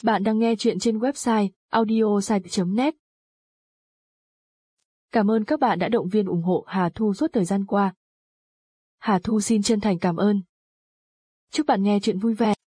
Bạn đang nghe chuyện trên website audiosite.net. Cảm ơn các bạn đã động viên ủng hộ Hà Thu suốt thời gian qua. Hà Thu xin chân thành cảm ơn. Chúc bạn nghe chuyện vui vẻ.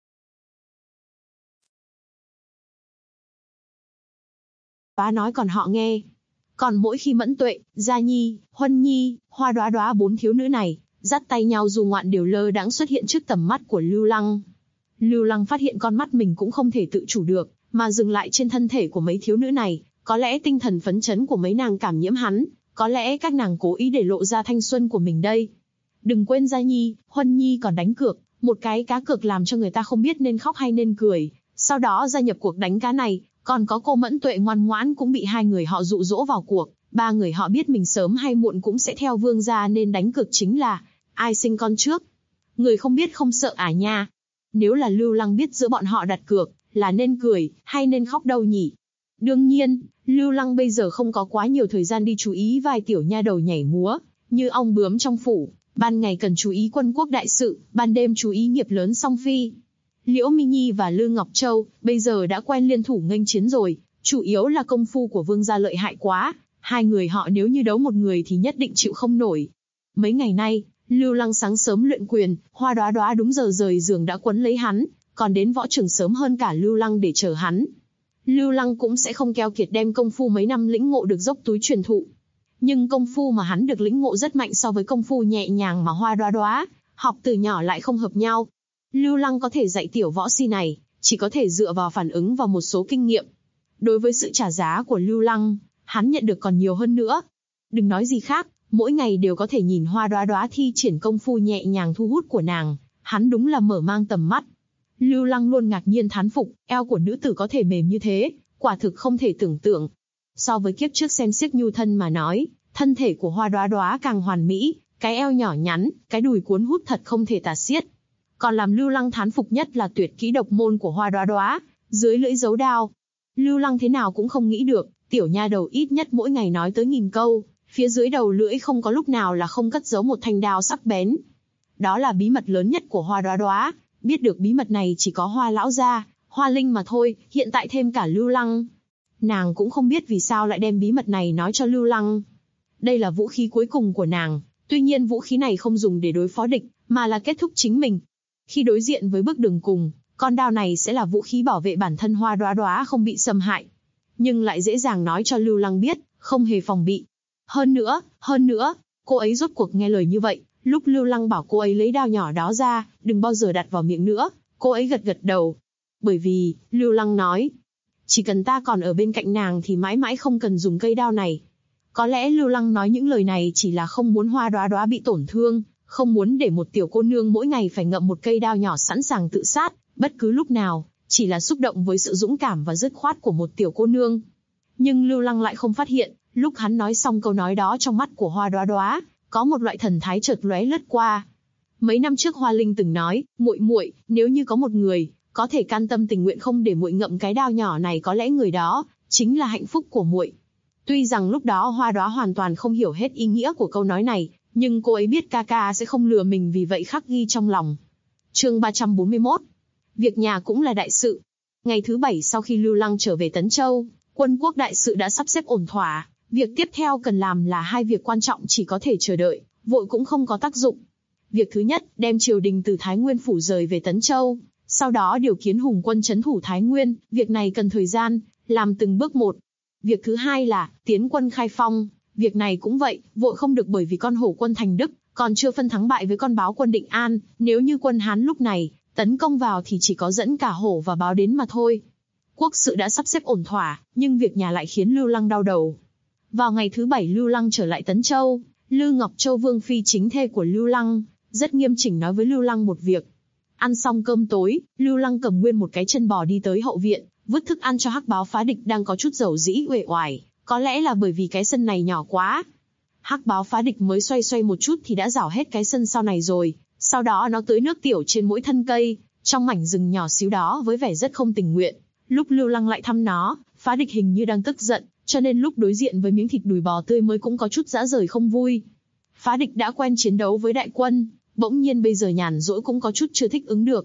Bá nói còn họ nghe. Còn mỗi khi Mẫn Tuệ, Gia Nhi, Huân Nhi, Hoa Đóa Đóa bốn thiếu nữ này, dắt tay nhau du ngoạn đều lơ đãng xuất hiện trước tầm mắt của Lưu Lăng. Lưu Lăng phát hiện con mắt mình cũng không thể tự chủ được, mà dừng lại trên thân thể của mấy thiếu nữ này, có lẽ tinh thần phấn chấn của mấy nàng cảm nhiễm hắn, có lẽ các nàng cố ý để lộ ra thanh xuân của mình đây. Đừng quên Gia Nhi, Huân Nhi còn đánh cược, một cái cá cược làm cho người ta không biết nên khóc hay nên cười, sau đó gia nhập cuộc đánh cá này, còn có cô Mẫn Tuệ ngoan ngoãn cũng bị hai người họ dụ dỗ vào cuộc, ba người họ biết mình sớm hay muộn cũng sẽ theo vương gia nên đánh cược chính là ai sinh con trước. Người không biết không sợ à nha. Nếu là Lưu Lăng biết giữa bọn họ đặt cược, là nên cười, hay nên khóc đâu nhỉ? Đương nhiên, Lưu Lăng bây giờ không có quá nhiều thời gian đi chú ý vài tiểu nha đầu nhảy múa, như ong bướm trong phủ, ban ngày cần chú ý quân quốc đại sự, ban đêm chú ý nghiệp lớn song phi. Liễu Minh Nhi và Lư Ngọc Châu, bây giờ đã quen liên thủ nghênh chiến rồi, chủ yếu là công phu của vương gia lợi hại quá, hai người họ nếu như đấu một người thì nhất định chịu không nổi. Mấy ngày nay, Lưu Lăng sáng sớm luyện quyền, Hoa Đóa Đóa đúng giờ rời giường đã quấn lấy hắn, còn đến võ trường sớm hơn cả Lưu Lăng để chờ hắn. Lưu Lăng cũng sẽ không keo kiệt đem công phu mấy năm lĩnh ngộ được dốc túi truyền thụ. Nhưng công phu mà hắn được lĩnh ngộ rất mạnh so với công phu nhẹ nhàng mà Hoa Đóa Đóa học từ nhỏ lại không hợp nhau. Lưu Lăng có thể dạy tiểu võ si này, chỉ có thể dựa vào phản ứng và một số kinh nghiệm. Đối với sự trả giá của Lưu Lăng, hắn nhận được còn nhiều hơn nữa. Đừng nói gì khác, mỗi ngày đều có thể nhìn Hoa Đóa Đóa thi triển công phu nhẹ nhàng thu hút của nàng, hắn đúng là mở mang tầm mắt. Lưu Lăng luôn ngạc nhiên thán phục, eo của nữ tử có thể mềm như thế, quả thực không thể tưởng tượng. So với kiếp trước xem xiếc nhu thân mà nói, thân thể của Hoa Đóa Đóa càng hoàn mỹ, cái eo nhỏ nhắn, cái đùi cuốn hút thật không thể tả xiết. Còn làm Lưu Lăng thán phục nhất là tuyệt kỹ độc môn của Hoa Đóa Đóa, dưới lưỡi giấu đao. Lưu Lăng thế nào cũng không nghĩ được, tiểu nha đầu ít nhất mỗi ngày nói tới 1000 câu, phía dưới đầu lưỡi không có lúc nào là không cất giấu một thanh đao sắc bén. Đó là bí mật lớn nhất của Hoa Đóa Đóa, biết được bí mật này chỉ có Hoa lão gia, Hoa Linh mà thôi, hiện tại thêm cả Lưu Lăng. Nàng cũng không biết vì sao lại đem bí mật này nói cho Lưu Lăng. Đây là vũ khí cuối cùng của nàng, tuy nhiên vũ khí này không dùng để đối phó địch, mà là kết thúc chính mình. Khi đối diện với bước đường cùng, con đao này sẽ là vũ khí bảo vệ bản thân Hoa Đóa Đóa không bị xâm hại. Nhưng lại dễ dàng nói cho Lưu Lăng biết, không hề phòng bị. Hơn nữa, cô ấy rốt cuộc nghe lời như vậy, lúc Lưu Lăng bảo cô ấy lấy đao nhỏ đó ra, đừng bao giờ đặt vào miệng nữa, cô ấy gật gật đầu. Bởi vì, Lưu Lăng nói, chỉ cần ta còn ở bên cạnh nàng thì mãi mãi không cần dùng cây đao này. Có lẽ Lưu Lăng nói những lời này chỉ là không muốn Hoa Đóa Đóa bị tổn thương, không muốn để một tiểu cô nương mỗi ngày phải ngậm một cây đao nhỏ sẵn sàng tự sát, bất cứ lúc nào, chỉ là xúc động với sự dũng cảm và dứt khoát của một tiểu cô nương. Nhưng Lưu Lăng lại không phát hiện, lúc hắn nói xong câu nói đó trong mắt của Hoa Đóa Đóa, có một loại thần thái chợt lóe lướt qua. Mấy năm trước Hoa Linh từng nói, muội, nếu như có một người, có thể can tâm tình nguyện không để muội ngậm cái đao nhỏ này có lẽ người đó, chính là hạnh phúc của muội. Tuy rằng lúc đó Hoa Đóa hoàn toàn không hiểu hết ý nghĩa của câu nói này, nhưng cô ấy biết ca ca sẽ không lừa mình vì vậy khắc ghi trong lòng. Chương 341. Việc nhà cũng là đại sự. Ngày thứ 7 sau khi Lưu Lăng trở về Tấn Châu, quân quốc đại sự đã sắp xếp ổn thỏa. Việc tiếp theo cần làm là hai việc quan trọng chỉ có thể chờ đợi, vội cũng không có tác dụng. Việc thứ nhất, đem triều đình từ Thái Nguyên phủ rời về Tấn Châu, sau đó điều kiến hùng quân trấn thủ Thái Nguyên, việc này cần thời gian, làm từng bước một. Việc thứ hai là tiến quân Khai Phong, việc này cũng vậy, vội không được bởi vì con hổ quân Thành Đức còn chưa phân thắng bại với con báo quân Định An, nếu như quân Hán lúc này tấn công vào thì chỉ có dẫn cả hổ và báo đến mà thôi. Quốc sự đã sắp xếp ổn thỏa, nhưng việc nhà lại khiến Lưu Lăng đau đầu. Vào ngày thứ 7 Lưu Lăng trở lại Tấn Châu, Lư Ngọc Châu vương phi chính thê của Lưu Lăng, rất nghiêm chỉnh nói với Lưu Lăng một việc. Ăn xong cơm tối, Lưu Lăng cầm nguyên một cái chân bò đi tới hậu viện, vứt thức ăn cho Hắc Báo Phá Địch đang có chút dầu dĩ uể oải, có lẽ là bởi vì cái sân này nhỏ quá. Hắc Báo Phá Địch mới xoay một chút thì đã rảo hết cái sân sau này rồi, sau đó nó tưới nước tiểu trên mỗi thân cây, trong mảnh rừng nhỏ xíu đó với vẻ rất không tình nguyện. Lúc Lưu Lăng lại thăm nó, Phá Địch hình như đang tức giận, cho nên lúc đối diện với miếng thịt đùi bò tươi mới cũng có chút dã rời không vui. Phá Địch đã quen chiến đấu với đại quân, bỗng nhiên bây giờ nhàn rỗi cũng có chút chưa thích ứng được.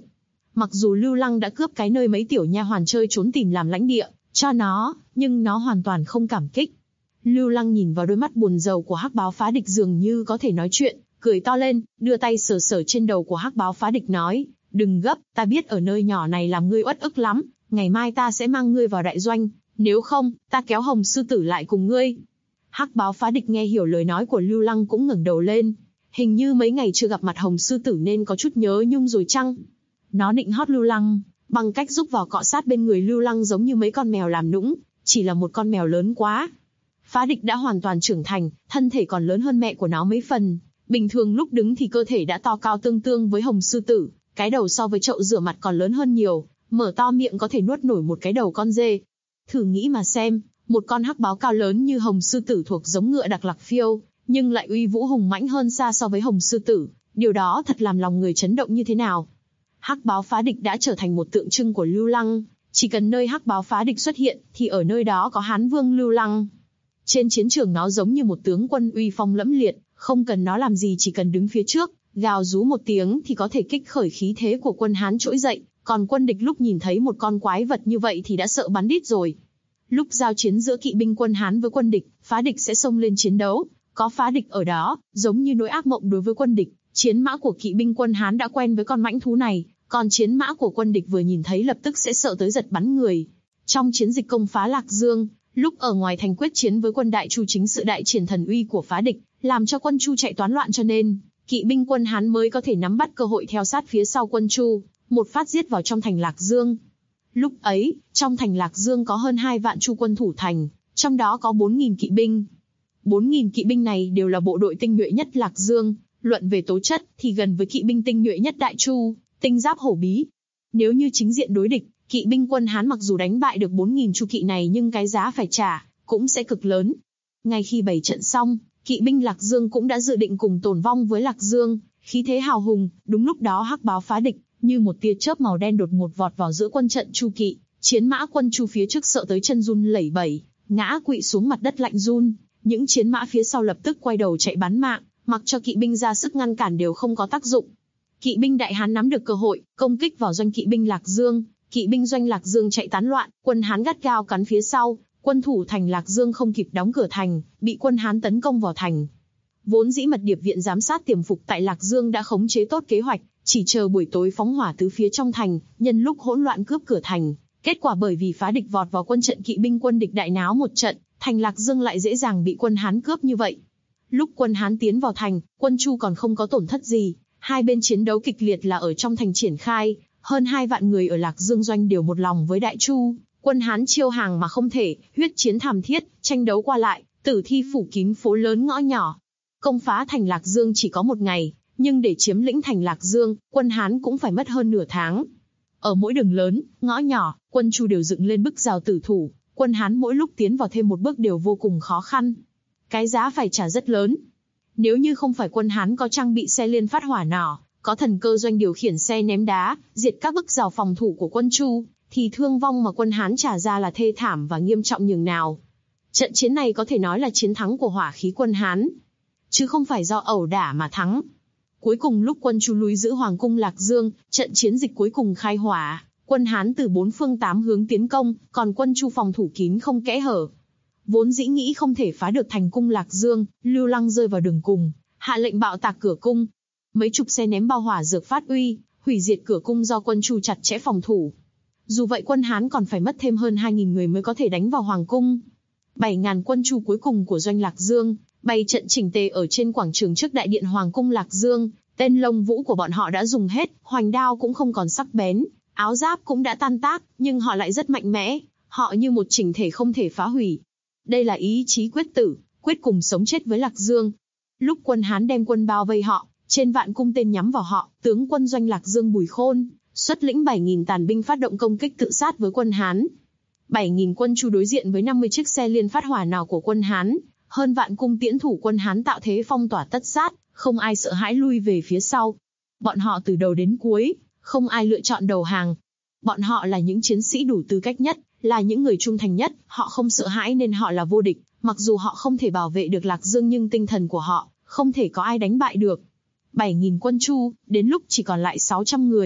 Mặc dù Lưu Lăng đã cướp cái nơi mấy tiểu nha hoàn chơi trốn tìm làm lãnh địa cho nó, nhưng nó hoàn toàn không cảm kích. Lưu Lăng nhìn vào đôi mắt buồn rầu của Hắc Báo Phá Địch dường như có thể nói chuyện, cười to lên, đưa tay sờ sờ trên đầu của Hắc Báo Phá Địch nói, đừng gấp, ta biết ở nơi nhỏ này làm ngươi uất ức lắm, ngày mai ta sẽ mang ngươi vào đại doanh, nếu không, ta kéo Hồng Sư Tử lại cùng ngươi. Hắc Báo Phá Địch nghe hiểu lời nói của Lưu Lăng cũng ngẩng đầu lên, hình như mấy ngày chưa gặp mặt Hồng Sư Tử nên có chút nhớ nhung rồi chăng? Nó định hót Lưu Lăng, bằng cách rúc vào cọ sát bên người Lưu Lăng giống như mấy con mèo làm nũng, chỉ là một con mèo lớn quá. Phá Địch đã hoàn toàn trưởng thành, thân thể còn lớn hơn mẹ của nó mấy phần. Bình thường lúc đứng thì cơ thể đã to cao tương tương với Hồng Sư Tử, cái đầu so với chậu rửa mặt còn lớn hơn nhiều, mở to miệng có thể nuốt nổi một cái đầu con dê. Thử nghĩ mà xem, một con hắc báo cao lớn như Hồng Sư Tử thuộc giống ngựa đặc lạc phiêu, nhưng lại uy vũ hùng mãnh hơn xa so với Hồng Sư Tử, điều đó thật làm lòng người chấn động như thế nào. Hắc Báo Phá Địch đã trở thành một tượng trưng của Lưu Lăng, chỉ cần nơi Hắc Báo Phá Địch xuất hiện, thì ở nơi đó có Hán Vương Lưu Lăng. Trên chiến trường nó giống như một tướng quân uy phong lẫm liệt, không cần nó làm gì chỉ cần đứng phía trước, gào rú một tiếng thì có thể kích khởi khí thế của quân Hán trỗi dậy, còn quân địch lúc nhìn thấy một con quái vật như vậy thì đã sợ bắn đít rồi. Lúc giao chiến giữa kỵ binh quân Hán với quân địch, Phá Địch sẽ xông lên chiến đấu, có Phá Địch ở đó, giống như nỗi ác mộng đối với quân địch. Chiến mã của kỵ binh quân Hán đã quen với con mãnh thú này, còn chiến mã của quân địch vừa nhìn thấy lập tức sẽ sợ tới giật bắn người. Trong chiến dịch công phá Lạc Dương, lúc ở ngoài thành quyết chiến với quân Đại Chu chính sự đại triển thần uy của Phá Địch, làm cho quân Chu chạy toán loạn cho nên, kỵ binh quân Hán mới có thể nắm bắt cơ hội theo sát phía sau quân Chu, một phát giết vào trong thành Lạc Dương. Lúc ấy, trong thành Lạc Dương có hơn 2 vạn Chu quân thủ thành, trong đó có 4.000 kỵ binh. 4.000 kỵ binh này đều là bộ đội tinh nhuệ nhất Lạc Dương, luận về tố chất thì gần với kỵ binh tinh nhuệ nhất Đại Chu, tinh giáp hổ bí. Nếu như chính diện đối địch, kỵ binh quân Hán mặc dù đánh bại được 4.000 Chu kỵ này nhưng cái giá phải trả cũng sẽ cực lớn. Ngay khi bày trận xong, kỵ binh Lạc Dương cũng đã dự định cùng tồn vong với Lạc Dương, khí thế hào hùng. Đúng lúc đó Hắc Báo Phá Địch như một tia chớp màu đen đột ngột vọt vào giữa quân trận Chu kỵ, chiến mã quân Chu phía trước sợ tới chân run lẩy bẩy, ngã quỵ xuống mặt đất lạnh run. Những chiến mã phía sau lập tức quay đầu chạy bắn mạng, mặc cho kỵ binh ra sức ngăn cản đều không có tác dụng. Kỵ binh Đại Hán nắm được cơ hội, công kích vào doanh kỵ binh Lạc Dương. Kỵ binh doanh Lạc Dương chạy tán loạn, quân Hán gắt gao cắn phía sau. Quân thủ thành Lạc Dương không kịp đóng cửa thành, bị quân Hán tấn công vào thành. Vốn dĩ Mật Điệp viện giám sát tiềm phục tại Lạc Dương đã khống chế tốt kế hoạch, chỉ chờ buổi tối phóng hỏa tứ phía trong thành, nhân lúc hỗn loạn cướp cửa thành. Kết quả bởi vì Phá Địch vọt vào quân trận kỵ binh quân địch đại náo một trận, thành Lạc Dương lại dễ dàng bị quân Hán cướp như vậy. Lúc quân Hán tiến vào thành, quân Chu còn không có tổn thất gì, hai bên chiến đấu kịch liệt là ở trong thành triển khai, hơn 2 vạn người ở Lạc Dương doanh đều một lòng với Đại Chu, quân Hán chiêu hàng mà không thể, huyết chiến thảm thiết, tranh đấu qua lại, tử thi phủ kín phố lớn ngõ nhỏ. Công phá thành Lạc Dương chỉ có 1 ngày, nhưng để chiếm lĩnh thành Lạc Dương, quân Hán cũng phải mất hơn nửa tháng. Ở mỗi đường lớn, ngõ nhỏ, quân Chu đều dựng lên bức rào tử thủ, quân Hán mỗi lúc tiến vào thêm một bước đều vô cùng khó khăn. Cái giá phải trả rất lớn. Nếu như không phải quân Hán có trang bị xe liên phát hỏa nỏ, có thần cơ doanh điều khiển xe ném đá, diệt các bức rào phòng thủ của quân Chu, thì thương vong mà quân Hán trả ra là thê thảm và nghiêm trọng nhường nào. Trận chiến này có thể nói là chiến thắng của hỏa khí quân Hán, chứ không phải do ẩu đả mà thắng. Cuối cùng lúc quân Chu lui giữ Hoàng cung Lạc Dương, trận chiến dịch cuối cùng khai hỏa, quân Hán từ 4 phương 8 hướng tiến công, còn quân Chu phòng thủ kín không kẽ hở. Vốn dĩ nghĩ không thể phá được thành cung Lạc Dương, Lưu Lăng rơi vào đường cùng, hạ lệnh bạo tạc cửa cung. Mấy chục xe ném bao hỏa dược phát uy, hủy diệt cửa cung do quân Chu chặt chẽ phòng thủ. Dù vậy quân Hán còn phải mất thêm hơn 2.000 người mới có thể đánh vào Hoàng cung. 7.000 quân Chu cuối cùng của doanh Lạc Dương, bày trận chỉnh tề ở trên quảng trường trước đại điện Hoàng cung Lạc Dương. Tên lông vũ của bọn họ đã dùng hết, hoành đao cũng không còn sắc bén, áo giáp cũng đã tan tác, nhưng họ lại rất mạnh mẽ, họ như một chỉnh thể không thể phá hủy. Đây là ý chí quyết tử, quyết cùng sống chết với Lạc Dương. Lúc quân Hán đem quân bao vây họ, trên vạn cung tên nhắm vào họ, tướng quân doanh Lạc Dương Bùi Khôn xuất lĩnh 7.000 tàn binh phát động công kích tự sát với quân Hán. 7.000 quân Chu đối diện với 50 chiếc xe liên phát hỏa nào của quân Hán, hơn vạn cung tiễn thủ quân Hán tạo thế phong tỏa tất sát, không ai sợ hãi lui về phía sau. Bọn họ từ đầu đến cuối, không ai lựa chọn đầu hàng. Bọn họ là những chiến sĩ đủ tư cách nhất, là những người trung thành nhất, họ không sợ hãi nên họ là vô địch. Mặc dù họ không thể bảo vệ được Lạc Dương nhưng tinh thần của họ, không thể có ai đánh bại được. 7.000 quân Chu, đến lúc chỉ còn lại 600 người,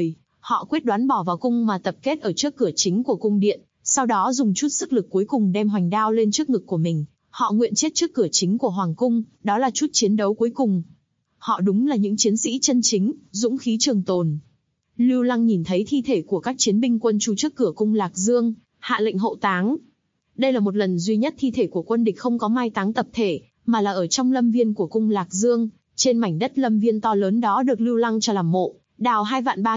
Họ quyết đoán bỏ vào cung mà tập kết ở trước cửa chính của cung điện, sau đó dùng chút sức lực cuối cùng đem hoành đao lên trước ngực của mình. Họ nguyện chết trước cửa chính của hoàng cung, đó là chút chiến đấu cuối cùng. Họ đúng là những chiến sĩ chân chính, dũng khí trường tồn. Lưu Lăng nhìn thấy thi thể của các chiến binh quân Chu trước cửa cung Lạc Dương, hạ lệnh hậu táng. Đây là một lần duy nhất thi thể của quân địch không có mai táng tập thể, mà là ở trong lâm viên của cung Lạc Dương. Trên mảnh đất lâm viên to lớn đó được Lưu Lăng cho làm mộ, đào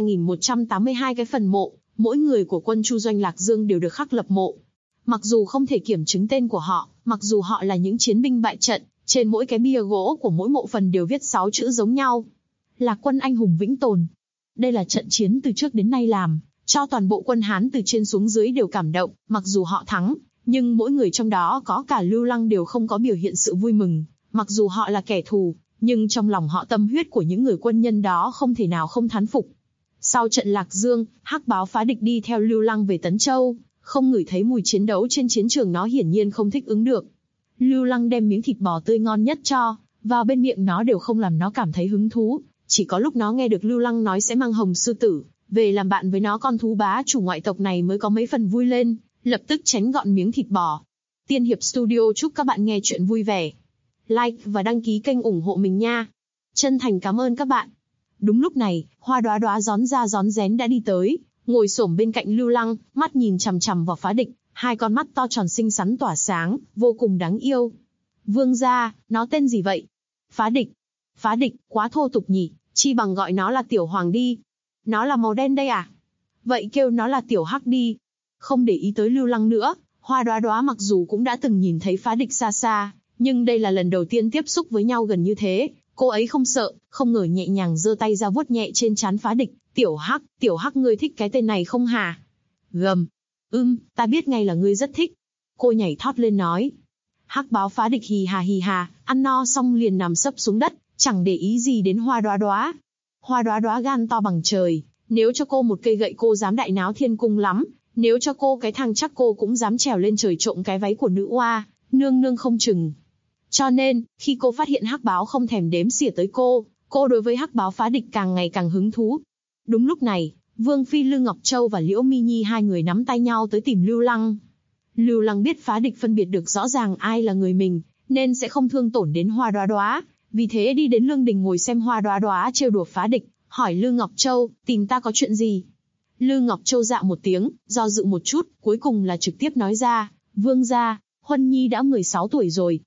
2.3182 cái phần mộ, mỗi người của quân Chu doanh Lạc Dương đều được khắc lập mộ. Mặc dù không thể kiểm chứng tên của họ, mặc dù họ là những chiến binh bại trận, trên mỗi cái bia gỗ của mỗi mộ phần đều viết 6 chữ giống nhau. Lạc quân anh hùng vĩnh tồn. Đây là trận chiến từ trước đến nay làm cho toàn bộ quân Hán từ trên xuống dưới đều cảm động, mặc dù họ thắng, nhưng mỗi người trong đó có cả Lưu Lăng đều không có biểu hiện sự vui mừng, mặc dù họ là kẻ thù, nhưng trong lòng họ tâm huyết của những người quân nhân đó không thể nào không thán phục. Sau trận Lạc Dương, Hắc Báo phá địch đi theo Lưu Lăng về Tấn Châu, không ngửi thấy mùi chiến đấu trên chiến trường nó hiển nhiên không thích ứng được. Lưu Lăng đem miếng thịt bò tươi ngon nhất cho vào bên miệng nó đều không làm nó cảm thấy hứng thú, chỉ có lúc nó nghe được Lưu Lăng nói sẽ mang Hồng Sư Tử về làm bạn với nó, con thú bá chủ ngoại tộc này mới có mấy phần vui lên, lập tức chén gọn miếng thịt bò. Tiên Hiệp Studio chúc các bạn nghe chuyện vui vẻ. Like và đăng ký kênh ủng hộ mình nha. Chân thành cảm ơn các bạn. Đúng lúc này, Hoa Đóa Đóa rón ra rón rén đã đi tới, ngồi xổm bên cạnh Lưu Lăng, mắt nhìn chằm chằm vào Phá Địch, hai con mắt to tròn xinh xắn tỏa sáng, vô cùng đáng yêu. Vương gia, nó tên gì vậy? Phá Địch. Phá Địch, quá thô tục nhỉ, chi bằng gọi nó là Tiểu Hoàng đi. Nó là màu đen đây à? Vậy kêu nó là Tiểu Hắc đi. Không để ý tới Lưu Lăng nữa, Hoa Đóa Đóa mặc dù cũng đã từng nhìn thấy Phá Địch xa xa, nhưng đây là lần đầu tiên tiếp xúc với nhau gần như thế, cô ấy không sợ, không ngờ nhẹ nhàng giơ tay ra vuốt nhẹ trên trán Phá Địch. Tiểu Hắc ngươi thích cái tên này không hả? Gầm. Ta biết ngay là ngươi rất thích. Cô nhảy thót lên nói. Hắc Báo Phá Địch hì hà, ăn no xong liền nằm sấp xuống đất, chẳng để ý gì đến Hoa Đóa Đóa. Hoa Đóa Đóa gan to bằng trời, nếu cho cô một cây gậy cô dám đại náo thiên cung lắm, nếu cho cô cái thang chắc cô cũng dám trèo lên trời trộm cái váy của nữ oa, nương không chừng. Cho nên, khi cô phát hiện Hắc Báo không thèm đếm xỉa tới cô đối với Hắc Báo Phá Địch càng ngày càng hứng thú. Đúng lúc này, Vương Phi Lư Ngọc Châu và Liễu Mi Nhi hai người nắm tay nhau tới tìm Lưu Lăng. Lưu Lăng biết Phá Địch phân biệt được rõ ràng ai là người mình, nên sẽ không thương tổn đến Hoa Đóa Đóa, vì thế đi đến lương đình ngồi xem Hoa Đóa Đóa trêu đùa Phá Địch, hỏi Lư Ngọc Châu, tìm ta có chuyện gì? Lư Ngọc Châu dạ một tiếng, do dự một chút, cuối cùng là trực tiếp nói ra, Vương gia, Huân Nhi đã 16 tuổi rồi.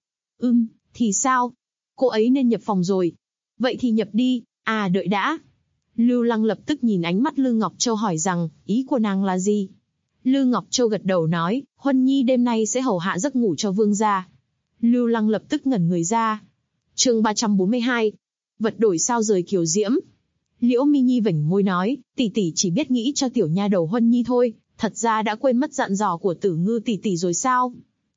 Thì sao? Cô ấy nên nhập phòng rồi. Vậy thì nhập đi, đợi đã. Lưu Lăng lập tức nhìn ánh mắt Lư Ngọc Châu hỏi rằng, ý của nàng là gì? Lư Ngọc Châu gật đầu nói, Huân Nhi đêm nay sẽ hầu hạ giấc ngủ cho vương gia. Lưu Lăng lập tức ngẩn người ra. Chương 342. Vật đổi sao rời kiều diễm. Liễu Mi Nhi vểnh môi nói, tỷ chỉ biết nghĩ cho tiểu nha đầu Huân Nhi thôi, thật ra đã quên mất dặn dò của Tử Ngư tỷ rồi sao?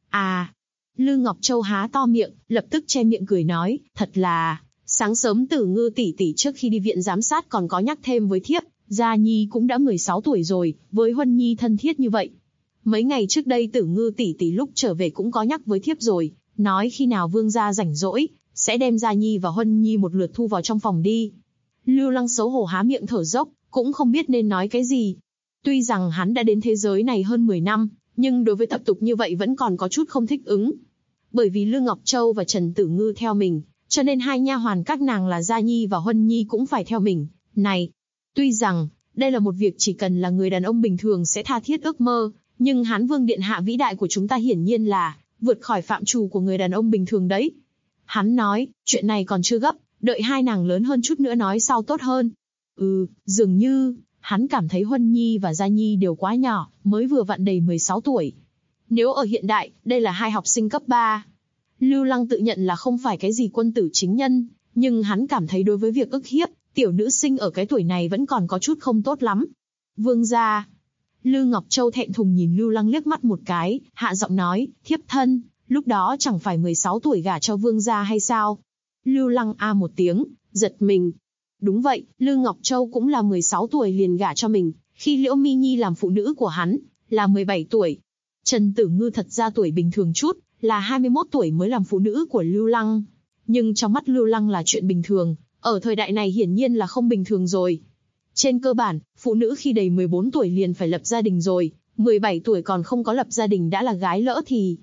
Lư Ngọc Châu há to miệng, lập tức che miệng cười nói, thật là, sáng sớm Tử Ngư tỷ trước khi đi viện giám sát còn có nhắc thêm với thiếp, Gia Nhi cũng đã 16 tuổi rồi, với Huân Nhi thân thiết như vậy. Mấy ngày trước đây Tử Ngư tỷ lúc trở về cũng có nhắc với thiếp rồi, nói khi nào vương gia rảnh rỗi, sẽ đem Gia Nhi và Huân Nhi một lượt thu vào trong phòng đi. Lưu Lăng xấu hổ há miệng thở dốc, cũng không biết nên nói cái gì. Tuy rằng hắn đã đến thế giới này hơn 10 năm, nhưng đối với tập tục như vậy vẫn còn có chút không thích ứng. Bởi vì Lư Ngọc Châu và Trần Tử Ngư theo mình, cho nên hai nha hoàn các nàng là Gia Nhi và Huân Nhi cũng phải theo mình. Này, tuy rằng, đây là một việc chỉ cần là người đàn ông bình thường sẽ tha thiết ước mơ, nhưng Hán Vương Điện Hạ vĩ đại của chúng ta hiển nhiên là vượt khỏi phạm trù của người đàn ông bình thường đấy. Hắn nói, chuyện này còn chưa gấp, đợi hai nàng lớn hơn chút nữa nói sau tốt hơn. Dường như, hắn cảm thấy Huân Nhi và Gia Nhi đều quá nhỏ, mới vừa vặn đầy 16 tuổi. Nếu ở hiện đại, đây là hai học sinh cấp 3. Lưu Lăng tự nhận là không phải cái gì quân tử chính nhân, nhưng hắn cảm thấy đối với việc ức hiếp, tiểu nữ sinh ở cái tuổi này vẫn còn có chút không tốt lắm. Vương gia. Lư Ngọc Châu thẹn thùng nhìn Lưu Lăng liếc mắt một cái, hạ giọng nói, thiếp thân, lúc đó chẳng phải 16 tuổi gả cho vương gia hay sao? Lưu Lăng một tiếng, giật mình. Đúng vậy, Lư Ngọc Châu cũng là 16 tuổi liền gả cho mình, khi Liễu Mi Nhi làm phụ nữ của hắn, là 17 tuổi. Trần Tử Ngư thật ra tuổi bình thường chút, là 21 tuổi mới làm phụ nữ của Lưu Lăng. Nhưng trong mắt Lưu Lăng là chuyện bình thường, ở thời đại này hiển nhiên là không bình thường rồi. Trên cơ bản, phụ nữ khi đầy 14 tuổi liền phải lập gia đình rồi, 17 tuổi còn không có lập gia đình đã là gái lỡ thì.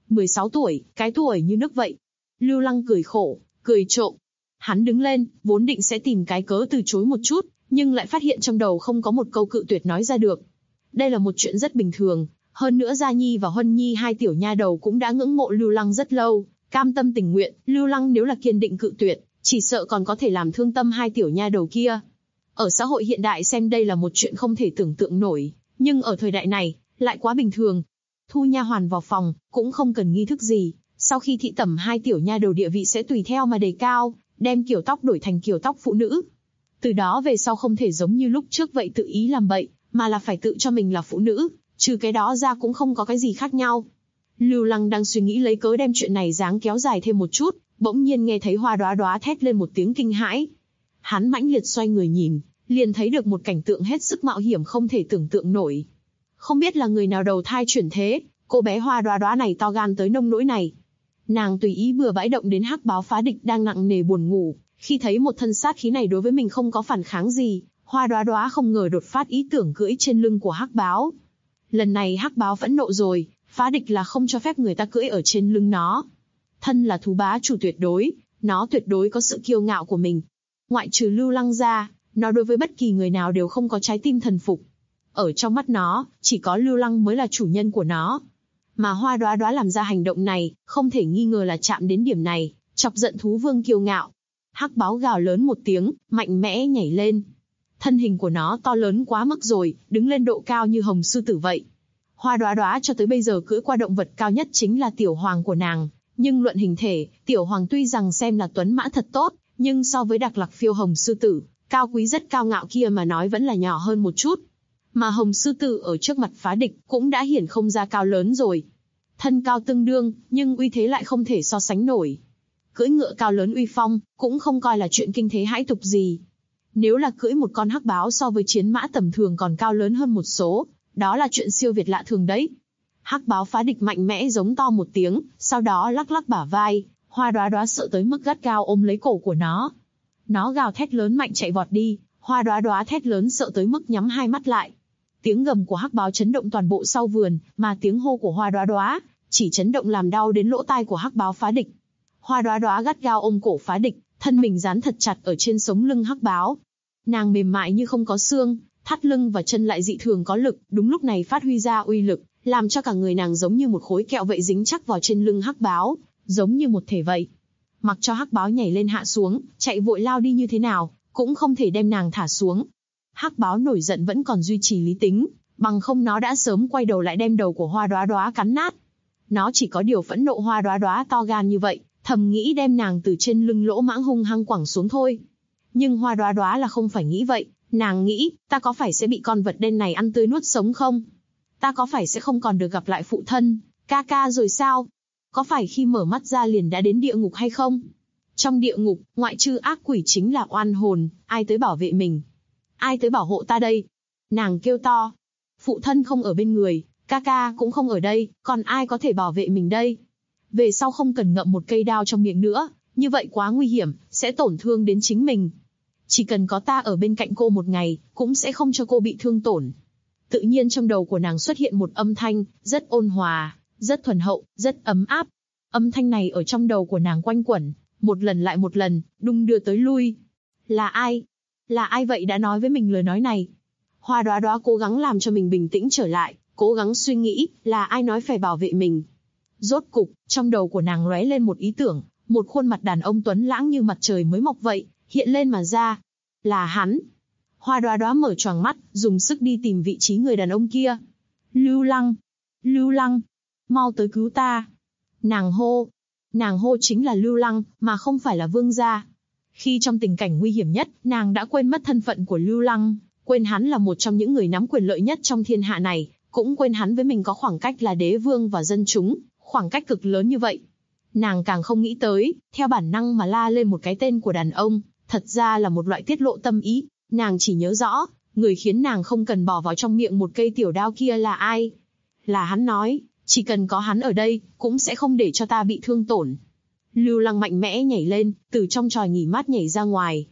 16 tuổi, cái tuổi như nước vậy. Lưu Lăng cười khổ, cười trộm. Hắn đứng lên, vốn định sẽ tìm cái cớ từ chối một chút, nhưng lại phát hiện trong đầu không có một câu cự tuyệt nói ra được. Đây là một chuyện rất bình thường, hơn nữa Gia Nhi và Huân Nhi hai tiểu nha đầu cũng đã ngưỡng mộ Lưu Lăng rất lâu, cam tâm tình nguyện, Lưu Lăng nếu là kiên định cự tuyệt, chỉ sợ còn có thể làm thương tâm hai tiểu nha đầu kia. Ở xã hội hiện đại xem đây là một chuyện không thể tưởng tượng nổi, nhưng ở thời đại này, lại quá bình thường. Thu nha hoàn vào phòng, cũng không cần nghi thức gì, sau khi thị tẩm hai tiểu nha đầu địa vị sẽ tùy theo mà đề cao, đem kiểu tóc đổi thành kiểu tóc phụ nữ. Từ đó về sau không thể giống như lúc trước vậy tự ý làm bậy, mà là phải tự cho mình là phụ nữ, trừ cái đó ra cũng không có cái gì khác nhau. Lưu Lăng đang suy nghĩ lấy cớ đem chuyện này giáng kéo dài thêm một chút, bỗng nhiên nghe thấy Hoa Đóa Đóa thét lên một tiếng kinh hãi. Hắn mãnh liệt xoay người nhìn, liền thấy được một cảnh tượng hết sức mạo hiểm không thể tưởng tượng nổi. Không biết là người nào đầu thai chuyển thế, cô bé Hoa Đóa Đóa này to gan tới nông nỗi này. Nàng tùy ý bừa bãi động đến Hắc Báo Phá Địch đang nặng nề buồn ngủ, khi thấy một thân sát khí này đối với mình không có phản kháng gì, Hoa Đóa Đóa không ngờ đột phát ý tưởng cưỡi trên lưng của Hắc Báo. Lần này Hắc Báo phẫn nộ rồi, Phá Địch là không cho phép người ta cưỡi ở trên lưng nó. Thân là thú bá chủ tuyệt đối, nó tuyệt đối có sự kiêu ngạo của mình. Ngoại trừ Lưu Lăng ra, nó đối với bất kỳ người nào đều không có trái tim thần phục. Ở trong mắt nó, chỉ có Lưu Lăng mới là chủ nhân của nó. Mà Hoa Đóa Đóa làm ra hành động này, không thể nghi ngờ là chạm đến điểm này, chọc giận thú vương kiêu ngạo. Hắc Báo gào lớn một tiếng, mạnh mẽ nhảy lên. Thân hình của nó to lớn quá mức rồi, đứng lên độ cao như hồng sư tử vậy. Hoa Đóa Đóa cho tới bây giờ cưỡi qua động vật cao nhất chính là tiểu hoàng của nàng, nhưng luận hình thể, tiểu hoàng tuy rằng xem là tuấn mã thật tốt, nhưng so với Đặc Lạc Phiêu hồng sư tử, cao quý rất cao ngạo kia mà nói vẫn là nhỏ hơn một chút. Mà hồng sư tử ở trước mặt Phá Địch cũng đã hiển không ra cao lớn rồi. Thân cao tương đương, nhưng uy thế lại không thể so sánh nổi. Cưỡi ngựa cao lớn uy phong, cũng không coi là chuyện kinh thế hãi tục gì. Nếu là cưỡi một con hắc báo so với chiến mã tầm thường còn cao lớn hơn một số, đó là chuyện siêu việt lạ thường đấy. Hắc Báo Phá Địch mạnh mẽ giống to một tiếng, sau đó lắc lắc bả vai, Hoa Đóa Đóa sợ tới mức gắt gao ôm lấy cổ của nó. Nó gào thét lớn mạnh chạy vọt đi, Hoa Đóa Đóa thét lớn sợ tới mức nhắm hai mắt lại. Tiếng gầm của hắc báo chấn động toàn bộ sau vườn, mà tiếng hô của Hoa Đóa Đóa chỉ chấn động làm đau đến lỗ tai của Hắc Báo Phá Địch. Hoa Đóa Đóa gắt gao ôm cổ Phá Địch, thân mình dán thật chặt ở trên sống lưng hắc báo. Nàng mềm mại như không có xương, thắt lưng và chân lại dị thường có lực, đúng lúc này phát huy ra uy lực, làm cho cả người nàng giống như một khối kẹo vậy dính chắc vào trên lưng hắc báo, giống như một thể vậy. Mặc cho hắc báo nhảy lên hạ xuống, chạy vội lao đi như thế nào, cũng không thể đem nàng thả xuống. Hắc báo nổi giận vẫn còn duy trì lý tính, bằng không nó đã sớm quay đầu lại đem đầu của Hoa Đóa Đóa cắn nát. Nó chỉ có điều phẫn nộ Hoa Đóa Đóa to gan như vậy, thầm nghĩ đem nàng từ trên lưng lỗ mãng hung hăng quẳng xuống thôi. Nhưng Hoa Đóa Đóa là không phải nghĩ vậy, nàng nghĩ, ta có phải sẽ bị con vật đen này ăn tươi nuốt sống không? Ta có phải sẽ không còn được gặp lại phụ thân, ca ca rồi sao? Có phải khi mở mắt ra liền đã đến địa ngục hay không? Trong địa ngục, ngoại trừ ác quỷ chính là oan hồn, ai tới bảo vệ mình? Ai tới bảo hộ ta đây? Nàng kêu to. Phụ thân không ở bên người, ca ca cũng không ở đây, còn ai có thể bảo vệ mình đây? Về sau không cần ngậm một cây đao trong miệng nữa, như vậy quá nguy hiểm, sẽ tổn thương đến chính mình. Chỉ cần có ta ở bên cạnh cô một ngày, cũng sẽ không cho cô bị thương tổn. Tự nhiên trong đầu của nàng xuất hiện một âm thanh, rất ôn hòa, rất thuần hậu, rất ấm áp. Âm thanh này ở trong đầu của nàng quanh quẩn, một lần lại một lần, đung đưa tới lui. Là ai? Là ai vậy đã nói với mình lời nói này? Hoa Đóa Đóa cố gắng làm cho mình bình tĩnh trở lại, cố gắng suy nghĩ, là ai nói phải bảo vệ mình. Rốt cục, trong đầu của nàng lóe lên một ý tưởng, một khuôn mặt đàn ông tuấn lãng như mặt trời mới mọc vậy, hiện lên mà ra. Là hắn. Hoa Đóa Đóa mở choàng mắt, dùng sức đi tìm vị trí người đàn ông kia. Lưu Lăng! Lưu Lăng! Mau tới cứu ta! Nàng hô. Nàng hô chính là Lưu Lăng, mà không phải là Vương gia. Khi trong tình cảnh nguy hiểm nhất, nàng đã quên mất thân phận của Lưu Lăng, quên hắn là một trong những người nắm quyền lợi nhất trong thiên hạ này, cũng quên hắn với mình có khoảng cách là đế vương và dân chúng, khoảng cách cực lớn như vậy. Nàng càng không nghĩ tới, theo bản năng mà la lên một cái tên của đàn ông, thật ra là một loại tiết lộ tâm ý. Nàng chỉ nhớ rõ, người khiến nàng không cần bỏ vào trong miệng một cây tiểu đao kia là ai. Là hắn nói, chỉ cần có hắn ở đây, cũng sẽ không để cho ta bị thương tổn. Lưu Lăng mạnh mẽ nhảy lên, từ trong chòi nghỉ mát nhảy ra ngoài.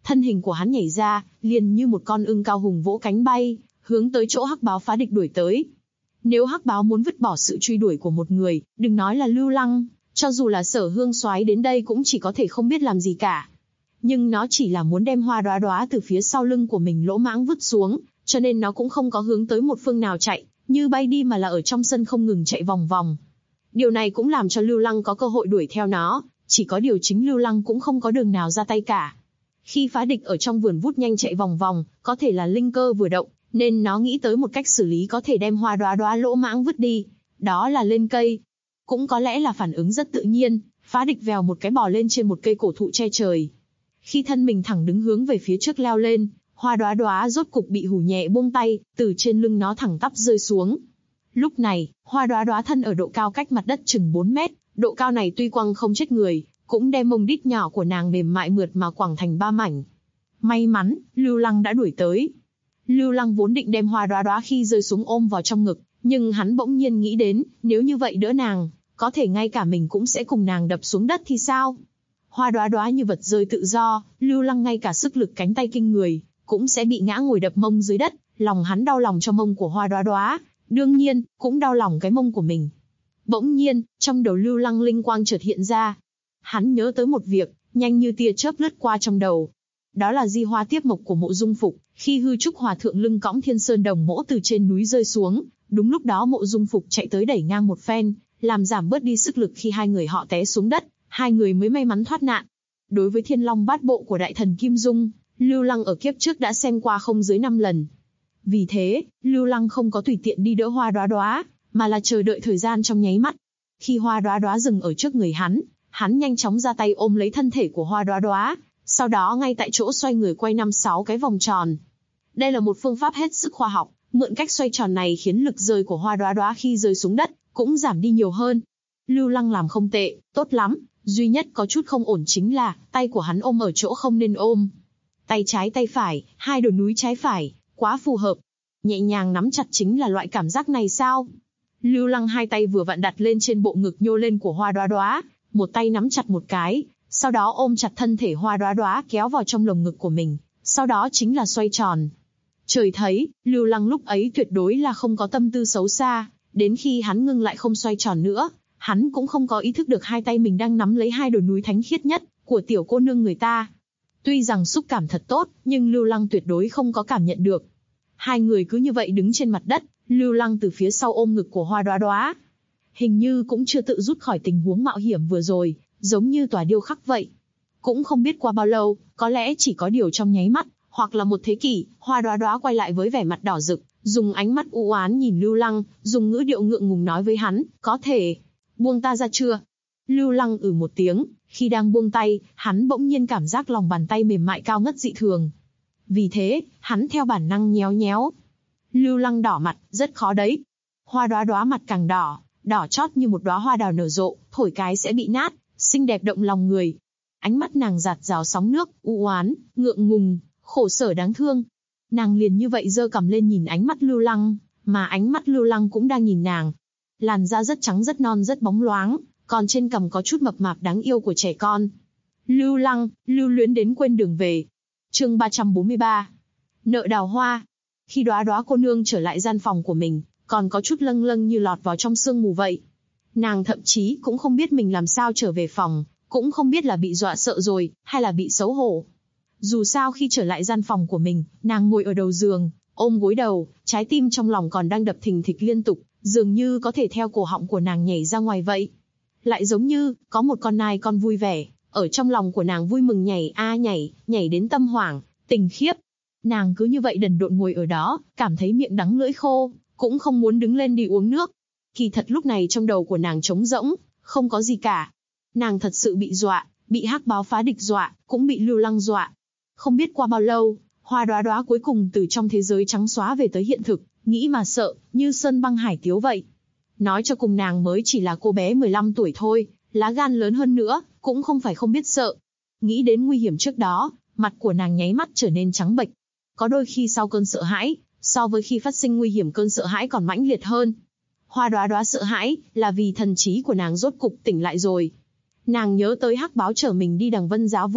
Thân hình của hắn nhảy ra, liền như một con ưng cao hùng vỗ cánh bay, hướng tới chỗ hắc báo phá địch đuổi tới. Nếu hắc báo muốn vứt bỏ sự truy đuổi của một người, đừng nói là Lưu Lăng, cho dù là Sở Hương Soái đến đây cũng chỉ có thể không biết làm gì cả. Nhưng nó chỉ là muốn đem Hoa Đóa Đóa từ phía sau lưng của mình lỗ mãng vứt xuống, cho nên nó cũng không có hướng tới một phương nào chạy, như bay đi mà là ở trong sân không ngừng chạy vòng vòng. Điều này cũng làm cho Lưu Lăng có cơ hội đuổi theo nó, chỉ có điều chính Lưu Lăng cũng không có đường nào ra tay cả. Khi phá địch ở trong vườn vút nhanh chạy vòng vòng, có thể là linh cơ vừa động, nên nó nghĩ tới một cách xử lý có thể đem Hoa Đóa Đóa lỗ mãng vứt đi, đó là lên cây. Cũng có lẽ là phản ứng rất tự nhiên, phá địch vèo một cái bò lên trên một cây cổ thụ che trời. Khi thân mình thẳng đứng hướng về phía trước leo lên, Hoa Đóa Đóa rốt cục bị hù nhẹ buông tay, từ trên lưng nó thẳng tắp rơi xuống. Lúc này, Hoa Đóa Đóa thân ở độ cao cách mặt đất chừng 4 mét, độ cao này tuy quăng không chết người, cũng đem mông đít nhỏ của nàng mềm mại mượt mà quẳng thành 3 mảnh. May mắn, Lưu Lăng đã đuổi tới. Lưu Lăng vốn định đem Hoa Đóa Đóa khi rơi xuống ôm vào trong ngực, nhưng hắn bỗng nhiên nghĩ đến, nếu như vậy đỡ nàng, có thể ngay cả mình cũng sẽ cùng nàng đập xuống đất thì sao? Hoa Đóa Đóa như vật rơi tự do, Lưu Lăng ngay cả sức lực cánh tay kinh người, cũng sẽ bị ngã ngồi đập mông dưới đất, lòng hắn đau lòng cho mông của Hoa Đóa Đóa, đương nhiên, cũng đau lòng cái mông của mình. Bỗng nhiên, trong đầu Lưu Lăng linh quang chợt hiện ra. Hắn nhớ tới một việc, nhanh như tia chớp lướt qua trong đầu. Đó là di hoa tiếp mộc của Mộ Dung Phục, khi Hư Trúc Hòa thượng lưng cõng Thiên Sơn Đồng Mỗ từ trên núi rơi xuống, đúng lúc đó Mộ Dung Phục chạy tới đẩy ngang một phen, làm giảm bớt đi sức lực khi hai người họ té xuống đất, hai người mới may mắn thoát nạn. Đối với Thiên Long Bát Bộ của Đại Thần Kim Dung, Lưu Lăng ở kiếp trước đã xem qua không dưới 5 lần. Vì thế, Lưu Lăng không có tùy tiện đi đỡ Hoa Đóa Đóa, mà là chờ đợi thời gian trong nháy mắt. Khi Hoa Đóa Đóa dừng ở trước người hắn nhanh chóng ra tay ôm lấy thân thể của Hoa Đóa Đóa, sau đó ngay tại chỗ xoay người quay 5-6 cái vòng tròn. Đây là một phương pháp hết sức khoa học, mượn cách xoay tròn này khiến lực rơi của Hoa Đóa Đóa khi rơi xuống đất cũng giảm đi nhiều hơn. Lưu Lăng làm không tệ, tốt lắm, duy nhất có chút không ổn chính là tay của hắn ôm ở chỗ không nên ôm. Tay trái tay phải, hai đồi núi trái phải, quá phù hợp. Nhẹ nhàng nắm chặt chính là loại cảm giác này sao? Lưu Lăng hai tay vừa vặn đặt lên trên bộ ngực nhô lên của Hoa Đóa Đóa, một tay nắm chặt một cái, sau đó ôm chặt thân thể Hoa Đóa Đóa kéo vào trong lồng ngực của mình, sau đó chính là xoay tròn. Trời thấy, Lưu Lăng lúc ấy tuyệt đối là không có tâm tư xấu xa, đến khi hắn ngưng lại không xoay tròn nữa, hắn cũng không có ý thức được hai tay mình đang nắm lấy hai đồi núi thánh khiết nhất của tiểu cô nương người ta. Tuy rằng xúc cảm thật tốt, nhưng Lưu Lăng tuyệt đối không có cảm nhận được. Hai người cứ như vậy đứng trên mặt đất, Lưu Lăng từ phía sau ôm ngực của Hoa Đóa Đóa. Hình như cũng chưa tự rút khỏi tình huống mạo hiểm vừa rồi, giống như tòa điêu khắc vậy. Cũng không biết qua bao lâu, có lẽ chỉ có điều trong nháy mắt, hoặc là một thế kỷ, Hoa Đóa Đóa quay lại với vẻ mặt đỏ rực, dùng ánh mắt u oán nhìn Lưu Lăng, dùng ngữ điệu ngượng ngùng nói với hắn, có thể buông ta ra chưa? Lưu Lăng một tiếng, khi đang buông tay, hắn bỗng nhiên cảm giác lòng bàn tay mềm mại cao ngất dị thường. Vì thế, hắn theo bản năng nhéo nhéo. Lưu Lăng đỏ mặt, rất khó đấy. Hoa Đóa Đóa mặt càng đỏ, đỏ chót như một đóa hoa đào nở rộ, thổi cái sẽ bị nát, xinh đẹp động lòng người. Ánh mắt nàng giạt rào sóng nước, u oán, ngượng ngùng, khổ sở đáng thương. Nàng liền như vậy giơ cằm lên nhìn ánh mắt Lưu Lăng, mà ánh mắt Lưu Lăng cũng đang nhìn nàng. Làn da rất trắng rất non rất bóng loáng, còn trên cằm có chút mập mạp đáng yêu của trẻ con. Lưu Lăng, lưu luyến đến quên đường về. Chương 343. Nợ đào hoa. Khi Đóa Đóa cô nương trở lại gian phòng của mình, còn có chút lâng lâng như lọt vào trong sương mù vậy. Nàng thậm chí cũng không biết mình làm sao trở về phòng, cũng không biết là bị dọa sợ rồi, hay là bị xấu hổ. Dù sao khi trở lại gian phòng của mình, nàng ngồi ở đầu giường, ôm gối đầu, trái tim trong lòng còn đang đập thình thịch liên tục, dường như có thể theo cổ họng của nàng nhảy ra ngoài vậy. Lại giống như, có một con nai con vui vẻ, ở trong lòng của nàng vui mừng nhảy nhảy đến tâm hoảng, tình khiếp. Nàng cứ như vậy đần độn ngồi ở đó, cảm thấy miệng đắng lưỡi khô, cũng không muốn đứng lên đi uống nước. Kỳ thật lúc này trong đầu của nàng trống rỗng, không có gì cả. Nàng thật sự bị dọa, bị hắc báo phá địch dọa, cũng bị Lưu Lăng dọa. Không biết qua bao lâu, Hoa Đóa Đóa cuối cùng từ trong thế giới trắng xóa về tới hiện thực, nghĩ mà sợ, như sơn băng hải tiếu vậy. Nói cho cùng nàng mới chỉ là cô bé 15 tuổi thôi, lá gan lớn hơn nữa, cũng không phải không biết sợ. Nghĩ đến nguy hiểm trước đó, mặt của nàng nháy mắt trở nên trắng bệch. Có đôi khi sau cơn sợ hãi, so với khi phát sinh nguy hiểm cơn sợ hãi còn mãnh liệt hơn. Hoa Đóa Đóa sợ hãi, là vì thần trí của nàng rốt cục tỉnh lại rồi. Nàng nhớ tới hắc báo chở mình đi Đằng Vân Giá Vũ,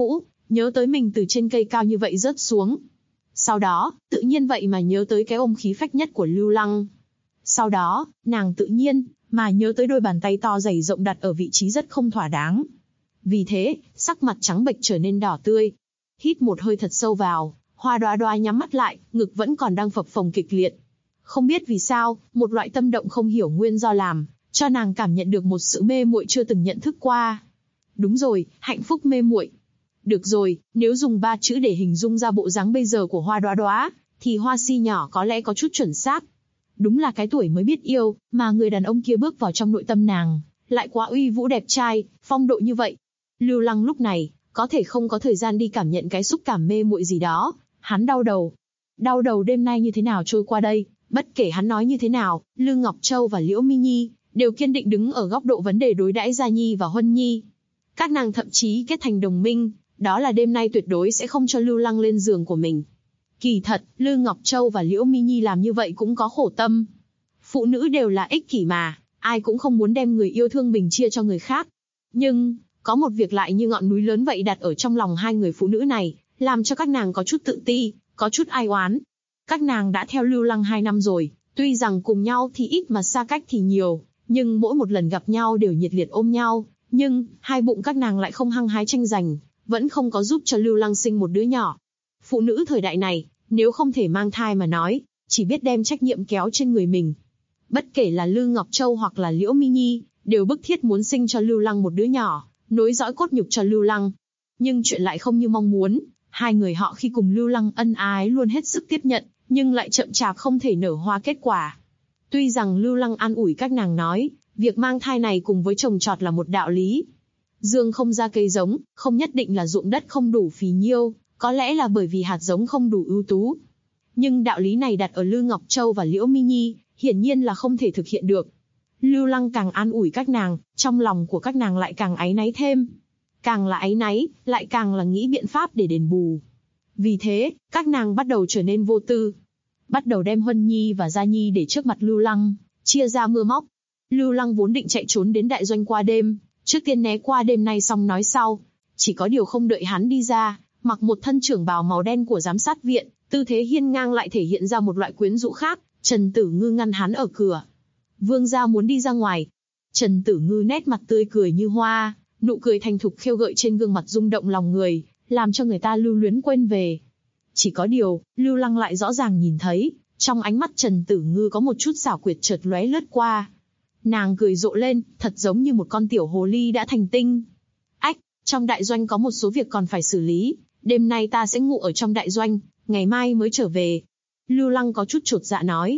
nhớ tới mình từ trên cây cao như vậy rớt xuống. Sau đó, tự nhiên vậy mà nhớ tới cái ôm khí phách nhất của Lưu Lăng. Sau đó, nàng tự nhiên mà nhớ tới đôi bàn tay to dày rộng đặt ở vị trí rất không thỏa đáng. Vì thế, sắc mặt trắng bệch trở nên đỏ tươi. Hít một hơi thật sâu vào, Hoa Đoá Đoá nhắm mắt lại, ngực vẫn còn đang phập phồng kịch liệt. Không biết vì sao, một loại tâm động không hiểu nguyên do làm cho nàng cảm nhận được một sự mê muội chưa từng nhận thức qua. Đúng rồi, hạnh phúc mê muội. Được rồi, nếu dùng 3 chữ để hình dung ra bộ dáng bây giờ của Hoa Đoá Đoá, thì Hoa Si nhỏ có lẽ có chút chuẩn xác. Đúng là cái tuổi mới biết yêu, mà người đàn ông kia bước vào trong nội tâm nàng, lại quá uy vũ đẹp trai, phong độ như vậy. Lưu Lăng lúc này, có thể không có thời gian đi cảm nhận cái xúc cảm mê muội gì đó, hắn đau đầu. Đau đầu đêm nay như thế nào trôi qua đây, bất kể hắn nói như thế nào, Lư Ngọc Châu và Liễu Mi Nhi đều kiên định đứng ở góc độ vấn đề đối đãi Gia Nhi và Huân Nhi. Các nàng thậm chí kết thành đồng minh, đó là đêm nay tuyệt đối sẽ không cho Lưu Lăng lên giường của mình. Kỳ thật, Lư Ngọc Châu và Liễu Mi Nhi làm như vậy cũng có khổ tâm. Phụ nữ đều là ích kỷ mà, ai cũng không muốn đem người yêu thương mình chia cho người khác. Nhưng, có một việc lại như ngọn núi lớn vậy đặt ở trong lòng hai người phụ nữ này, làm cho các nàng có chút tự ti, có chút ai oán. Các nàng đã theo Lưu Lăng 2 năm rồi, tuy rằng cùng nhau thì ít mà xa cách thì nhiều, nhưng mỗi một lần gặp nhau đều nhiệt liệt ôm nhau, nhưng hai bụng các nàng lại không hăng hái tranh giành, vẫn không có giúp cho Lưu Lăng sinh một đứa nhỏ. Phụ nữ thời đại này, nếu không thể mang thai mà nói, chỉ biết đem trách nhiệm kéo trên người mình. Bất kể là Lư Ngọc Châu hoặc là Liễu Mi Nhi, đều bức thiết muốn sinh cho Lưu Lăng một đứa nhỏ, nối dõi cốt nhục cho Lưu Lăng. Nhưng chuyện lại không như mong muốn, hai người họ khi cùng Lưu Lăng ân ái luôn hết sức tiếp nhận, nhưng lại chậm chạp không thể nở hoa kết quả. Tuy rằng Lưu Lăng an ủi các nàng nói, việc mang thai này cùng với trồng trọt là một đạo lý. Dương không ra cây giống, không nhất định là ruộng đất không đủ phì nhiêu, có lẽ là bởi vì hạt giống không đủ ưu tú. Nhưng đạo lý này đặt ở Lư Ngọc Châu và Liễu Mi Nhi, hiển nhiên là không thể thực hiện được. Lưu Lăng càng an ủi các nàng, trong lòng của các nàng lại càng áy náy thêm. Càng là áy náy, lại càng là nghĩ biện pháp để đền bù. Vì thế, các nàng bắt đầu trở nên vô tư. Bắt đầu đem Huân Nhi và Gia Nhi để trước mặt Lưu Lăng, chia ra mưa móc. Lưu Lăng vốn định chạy trốn đến đại doanh qua đêm, trước tiên né qua đêm nay xong nói sau. Chỉ có điều không đợi hắn đi ra, mặc một thân trưởng bào màu đen của giám sát viện, tư thế hiên ngang lại thể hiện ra một loại quyến rũ khác. Trần Tử Ngư ngăn hắn ở cửa. Vương gia muốn đi ra ngoài. Trần Tử Ngư nét mặt tươi cười như hoa, nụ cười thành thục khêu gợi trên gương mặt rung động lòng người, làm cho người ta lưu luyến quên về. Chỉ có điều, Lưu Lăng lại rõ ràng nhìn thấy, trong ánh mắt Trần Tử Ngư có một chút xảo quyệt chợt lóe lướt qua. Nàng cười rộ lên, thật giống như một con tiểu hồ ly đã thành tinh. Ách, trong đại doanh có một số việc còn phải xử lý, đêm nay ta sẽ ngủ ở trong đại doanh, ngày mai mới trở về. Lưu Lăng có chút chột dạ nói.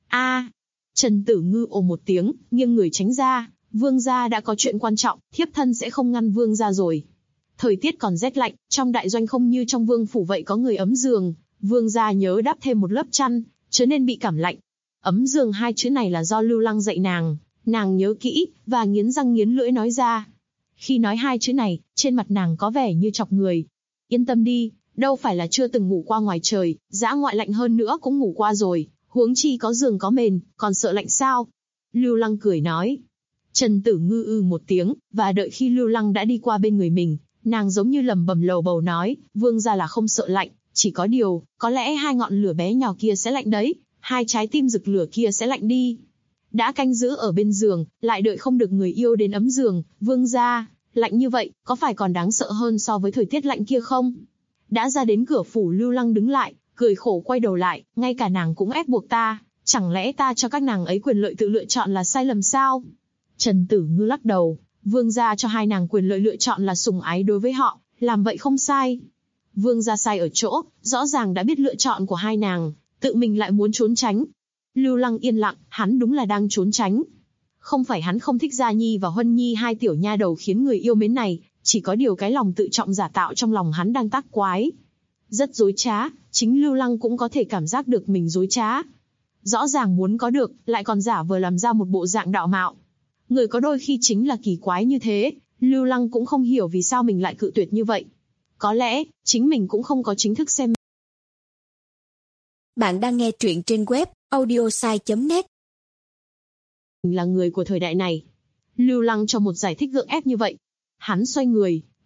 Trần Tử Ngư ồ một tiếng, nghiêng người tránh ra. Vương gia đã có chuyện quan trọng, thiếp thân sẽ không ngăn vương gia rồi. Thời tiết còn rét lạnh, trong đại doanh không như trong vương phủ vậy có người ấm giường. Vương gia nhớ đắp thêm một lớp chăn, chớ nên bị cảm lạnh. Ấm giường 2 chữ này là do Lưu Lăng dạy nàng nhớ kỹ, và nghiến răng nghiến lưỡi nói ra. Khi nói 2 chữ này, trên mặt nàng có vẻ như chọc người. Yên tâm đi, đâu phải là chưa từng ngủ qua ngoài trời, dã ngoại lạnh hơn nữa cũng ngủ qua rồi, huống chi có giường có mền, còn sợ lạnh sao? Lưu Lăng cười nói. Trần Tử Ngư một tiếng, và đợi khi Lưu Lăng đã đi qua bên người mình, nàng giống như lẩm bẩm lầu bầu nói, vương gia là không sợ lạnh, chỉ có điều, có lẽ 2 ngọn lửa bé nhỏ kia sẽ lạnh đấy, 2 trái tim rực lửa kia sẽ lạnh đi. Đã canh giữ ở bên giường, lại đợi không được người yêu đến ấm giường, vương gia, lạnh như vậy, có phải còn đáng sợ hơn so với thời tiết lạnh kia không? Đã ra đến cửa phủ, Lưu Lăng đứng lại, cười khổ quay đầu lại, ngay cả nàng cũng ép buộc ta, chẳng lẽ ta cho các nàng ấy quyền lợi tự lựa chọn là sai lầm sao? Trần Tử Ngư lắc đầu, vương gia cho 2 nàng quyền lợi lựa chọn là sủng ái đối với họ, làm vậy không sai. Vương gia sai ở chỗ, rõ ràng đã biết lựa chọn của 2 nàng, tự mình lại muốn trốn tránh. Lưu Lăng yên lặng, hắn đúng là đang trốn tránh. Không phải hắn không thích Gia Nhi và Huân Nhi 2 tiểu nha đầu khiến người yêu mến này, chỉ có điều cái lòng tự trọng giả tạo trong lòng hắn đang tác quái. Rất dối trá, chính Lưu Lăng cũng có thể cảm giác được mình dối trá. Rõ ràng muốn có được, lại còn giả vờ làm ra một bộ dạng đạo mạo. Người có đôi khi chính là kỳ quái như thế, Lưu Lăng cũng không hiểu vì sao mình lại cự tuyệt như vậy. Có lẽ, chính mình cũng không có chính thức xem. Bạn đang nghe truyện trên web audiosai.net. Mình là người của thời đại này. Lưu Lăng cho một giải thích gượng ép như vậy. Hắn xoay người,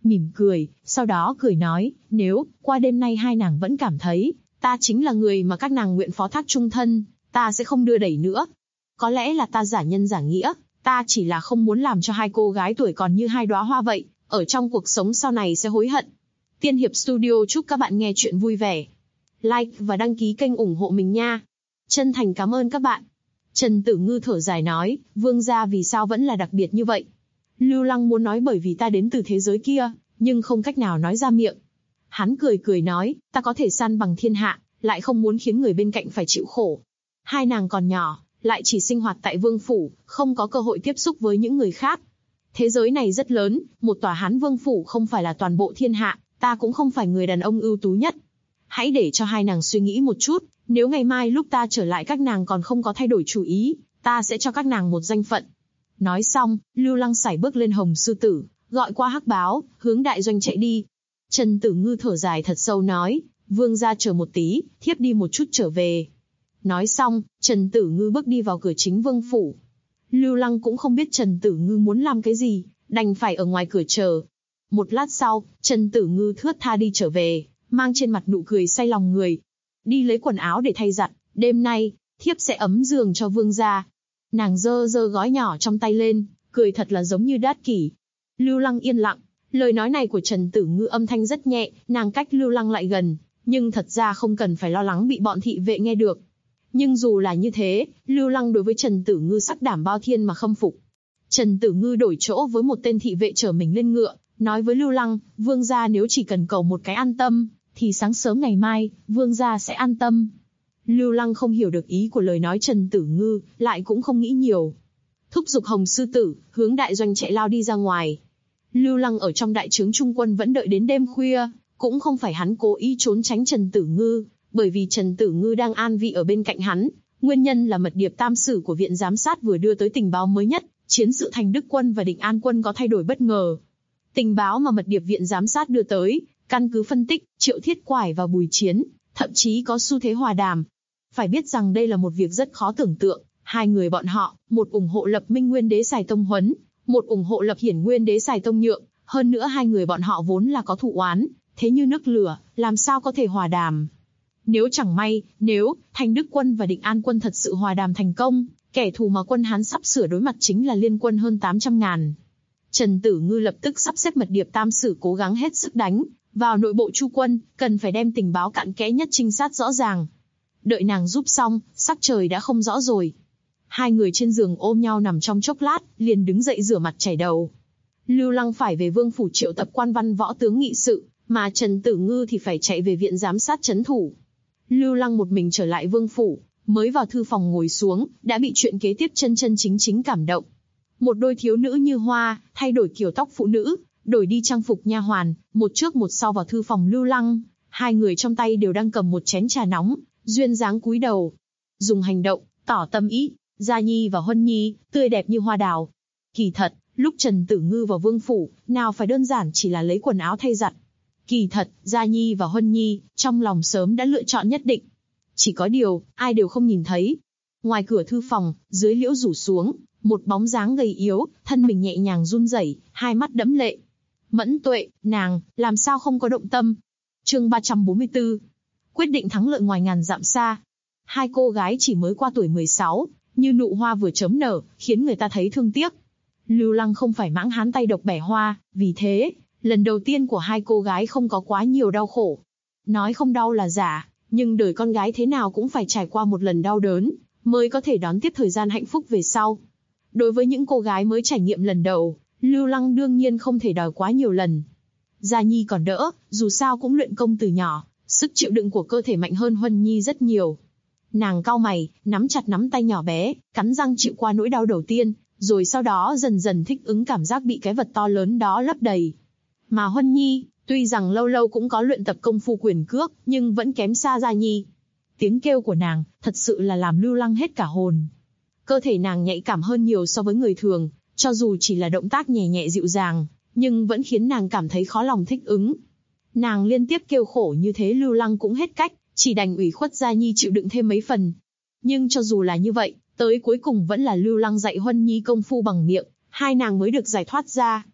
mỉm cười, sau đó cười nói, nếu qua đêm nay hai nàng vẫn cảm thấy ta chính là người mà các nàng nguyện phó thác chung thân, ta sẽ không đưa đẩy nữa. Có lẽ là ta giả nhân giả nghĩa, ta chỉ là không muốn làm cho hai cô gái tuổi còn như hai đóa hoa vậy, ở trong cuộc sống sau này sẽ hối hận. Tiên Hiệp Studio chúc các bạn nghe chuyện vui vẻ. Like và đăng ký kênh ủng hộ mình nha. Chân thành cảm ơn các bạn. Trần Tử Ngư thở dài nói, vương gia vì sao vẫn là đặc biệt như vậy? Lưu Lăng muốn nói bởi vì ta đến từ thế giới kia, nhưng không cách nào nói ra miệng. Hắn cười cười nói, ta có thể san bằng thiên hạ, lại không muốn khiến người bên cạnh phải chịu khổ. Hai nàng còn nhỏ, lại chỉ sinh hoạt tại vương phủ, không có cơ hội tiếp xúc với những người khác. Thế giới này rất lớn, một tòa Hán vương phủ không phải là toàn bộ thiên hạ, ta cũng không phải người đàn ông ưu tú nhất. Hãy để cho hai nàng suy nghĩ một chút, nếu ngày mai lúc ta trở lại các nàng còn không có thay đổi chủ ý, ta sẽ cho các nàng một danh phận. Nói xong, Lưu Lăng sải bước lên Hồng Sư Tử, gọi qua Hắc Báo, hướng đại doanh chạy đi. Trần Tử Ngư thở dài thật sâu nói, vương gia chờ một tí, thiếp đi một chút trở về. Nói xong, Trần Tử Ngư bước đi vào cửa chính vương phủ. Lưu Lăng cũng không biết Trần Tử Ngư muốn làm cái gì, đành phải ở ngoài cửa chờ. Một lát sau, Trần Tử Ngư thướt tha đi trở về, mang trên mặt nụ cười say lòng người. Đi lấy quần áo để thay giặt, đêm nay, thiếp sẽ ấm giường cho vương gia. Nàng giơ giơ gói nhỏ trong tay lên, cười thật là giống như đát kỷ. Lưu Lăng yên lặng, lời nói này của Trần Tử Ngư âm thanh rất nhẹ, nàng cách Lưu Lăng lại gần, nhưng thật ra không cần phải lo lắng bị bọn thị vệ nghe được. Nhưng dù là như thế, Lưu Lăng đối với Trần Tử Ngư sắc đảm bao thiên mà khâm phục. Trần Tử Ngư đổi chỗ với một tên thị vệ chở mình lên ngựa, nói với Lưu Lăng, vương gia nếu chỉ cần cầu một cái an tâm, thì sáng sớm ngày mai, vương gia sẽ an tâm. Lưu Lăng không hiểu được ý của lời nói Trần Tử Ngư, lại cũng không nghĩ nhiều. Thúc giục Hồng Sư Tử, hướng đại doanh chạy lao đi ra ngoài. Lưu Lăng ở trong đại trướng trung quân vẫn đợi đến đêm khuya, cũng không phải hắn cố ý trốn tránh Trần Tử Ngư, bởi vì Trần Tử Ngư đang an vị ở bên cạnh hắn. Nguyên nhân là mật điệp tam sử của viện giám sát vừa đưa tới tình báo mới nhất, chiến sự Thành Đức quân và Định An quân có thay đổi bất ngờ. Tình báo mà mật điệp viện giám sát đưa tới, căn cứ phân tích, Triệu Thiết Quải và Bùi Chiến, thậm chí có xu thế hòa đàm. Phải biết rằng đây là một việc rất khó tưởng tượng, hai người bọn họ, một ủng hộ lập Minh Nguyên Đế Sài Tông Huấn, một ủng hộ lập Hiển Nguyên Đế Sài Tông Nhượng, hơn nữa hai người bọn họ vốn là có thù oán, thế như nước lửa, làm sao có thể hòa đàm. Nếu chẳng may, nếu Thành Đức quân và Định An quân thật sự hòa đàm thành công, kẻ thù mà quân Hán sắp sửa đối mặt chính là liên quân hơn 800.000. Trần Tử Ngư lập tức sắp xếp mật điệp tam sử cố gắng hết sức đánh vào nội bộ Chu quân, cần phải đem tình báo cặn kẽ nhất trinh sát rõ ràng. Đợi nàng giúp xong, sắc trời đã không rõ rồi. Hai người trên giường ôm nhau nằm trong chốc lát, liền đứng dậy rửa mặt chải đầu. Lưu Lăng phải về vương phủ triệu tập quan văn võ tướng nghị sự, mà Trần Tử Ngư thì phải chạy về viện giám sát trấn thủ. Lưu Lăng một mình trở lại vương phủ, mới vào thư phòng ngồi xuống, đã bị chuyện kế tiếp chân chân chính chính cảm động. Một đôi thiếu nữ như hoa, thay đổi kiểu tóc phụ nữ, đổi đi trang phục nha hoàn, một trước một sau vào thư phòng Lưu Lăng, hai người trong tay đều đang cầm một chén trà nóng, duyên dáng cúi đầu, dùng hành động tỏ tâm ý. Gia Nhi và Huân Nhi tươi đẹp như hoa đào. Kỳ thật, lúc Trần Tử Ngư vào vương phủ, nào phải đơn giản chỉ là lấy quần áo thay giặt. Kỳ thật, Gia Nhi và Huân Nhi trong lòng sớm đã lựa chọn nhất định. Chỉ có điều, ai đều không nhìn thấy. Ngoài cửa thư phòng, dưới liễu rủ xuống, một bóng dáng gầy yếu, thân mình nhẹ nhàng run rẩy, hai mắt đẫm lệ. Mẫn Tuệ, nàng, làm sao không có động tâm? Chương 344. Quyết định thắng lợi ngoài ngàn dặm xa. Hai cô gái chỉ mới qua tuổi 16, như nụ hoa vừa chớm nở, khiến người ta thấy thương tiếc. Lưu Lăng không phải mãng hán tay độc bẻ hoa, vì thế, lần đầu tiên của hai cô gái không có quá nhiều đau khổ. Nói không đau là giả, nhưng đời con gái thế nào cũng phải trải qua một lần đau đớn, mới có thể đón tiếp thời gian hạnh phúc về sau. Đối với những cô gái mới trải nghiệm lần đầu, Lưu Lăng đương nhiên không thể đòi quá nhiều lần. Gia Nhi còn đỡ, dù sao cũng luyện công từ nhỏ, sức chịu đựng của cơ thể mạnh hơn Huân Nhi rất nhiều. Nàng cau mày, nắm chặt nắm tay nhỏ bé, cắn răng chịu qua nỗi đau đầu tiên, rồi sau đó dần dần thích ứng cảm giác bị cái vật to lớn đó lấp đầy. Mà Huân Nhi, tuy rằng lâu lâu cũng có luyện tập công phu quyền cước, nhưng vẫn kém xa Gia Nhi. Tiếng kêu của nàng, thật sự là làm Lưu Lăng hết cả hồn. Cơ thể nàng nhạy cảm hơn nhiều so với người thường, cho dù chỉ là động tác nhẹ nhẹ dịu dàng, nhưng vẫn khiến nàng cảm thấy khó lòng thích ứng. Nàng liên tiếp kêu khổ như thế Lưu Lăng cũng hết cách, chỉ đành ủy khuất Gia Nhi chịu đựng thêm mấy phần. Nhưng cho dù là như vậy, tới cuối cùng vẫn là Lưu Lăng dạy Huân Nhi công phu bằng miệng, hai nàng mới được giải thoát ra.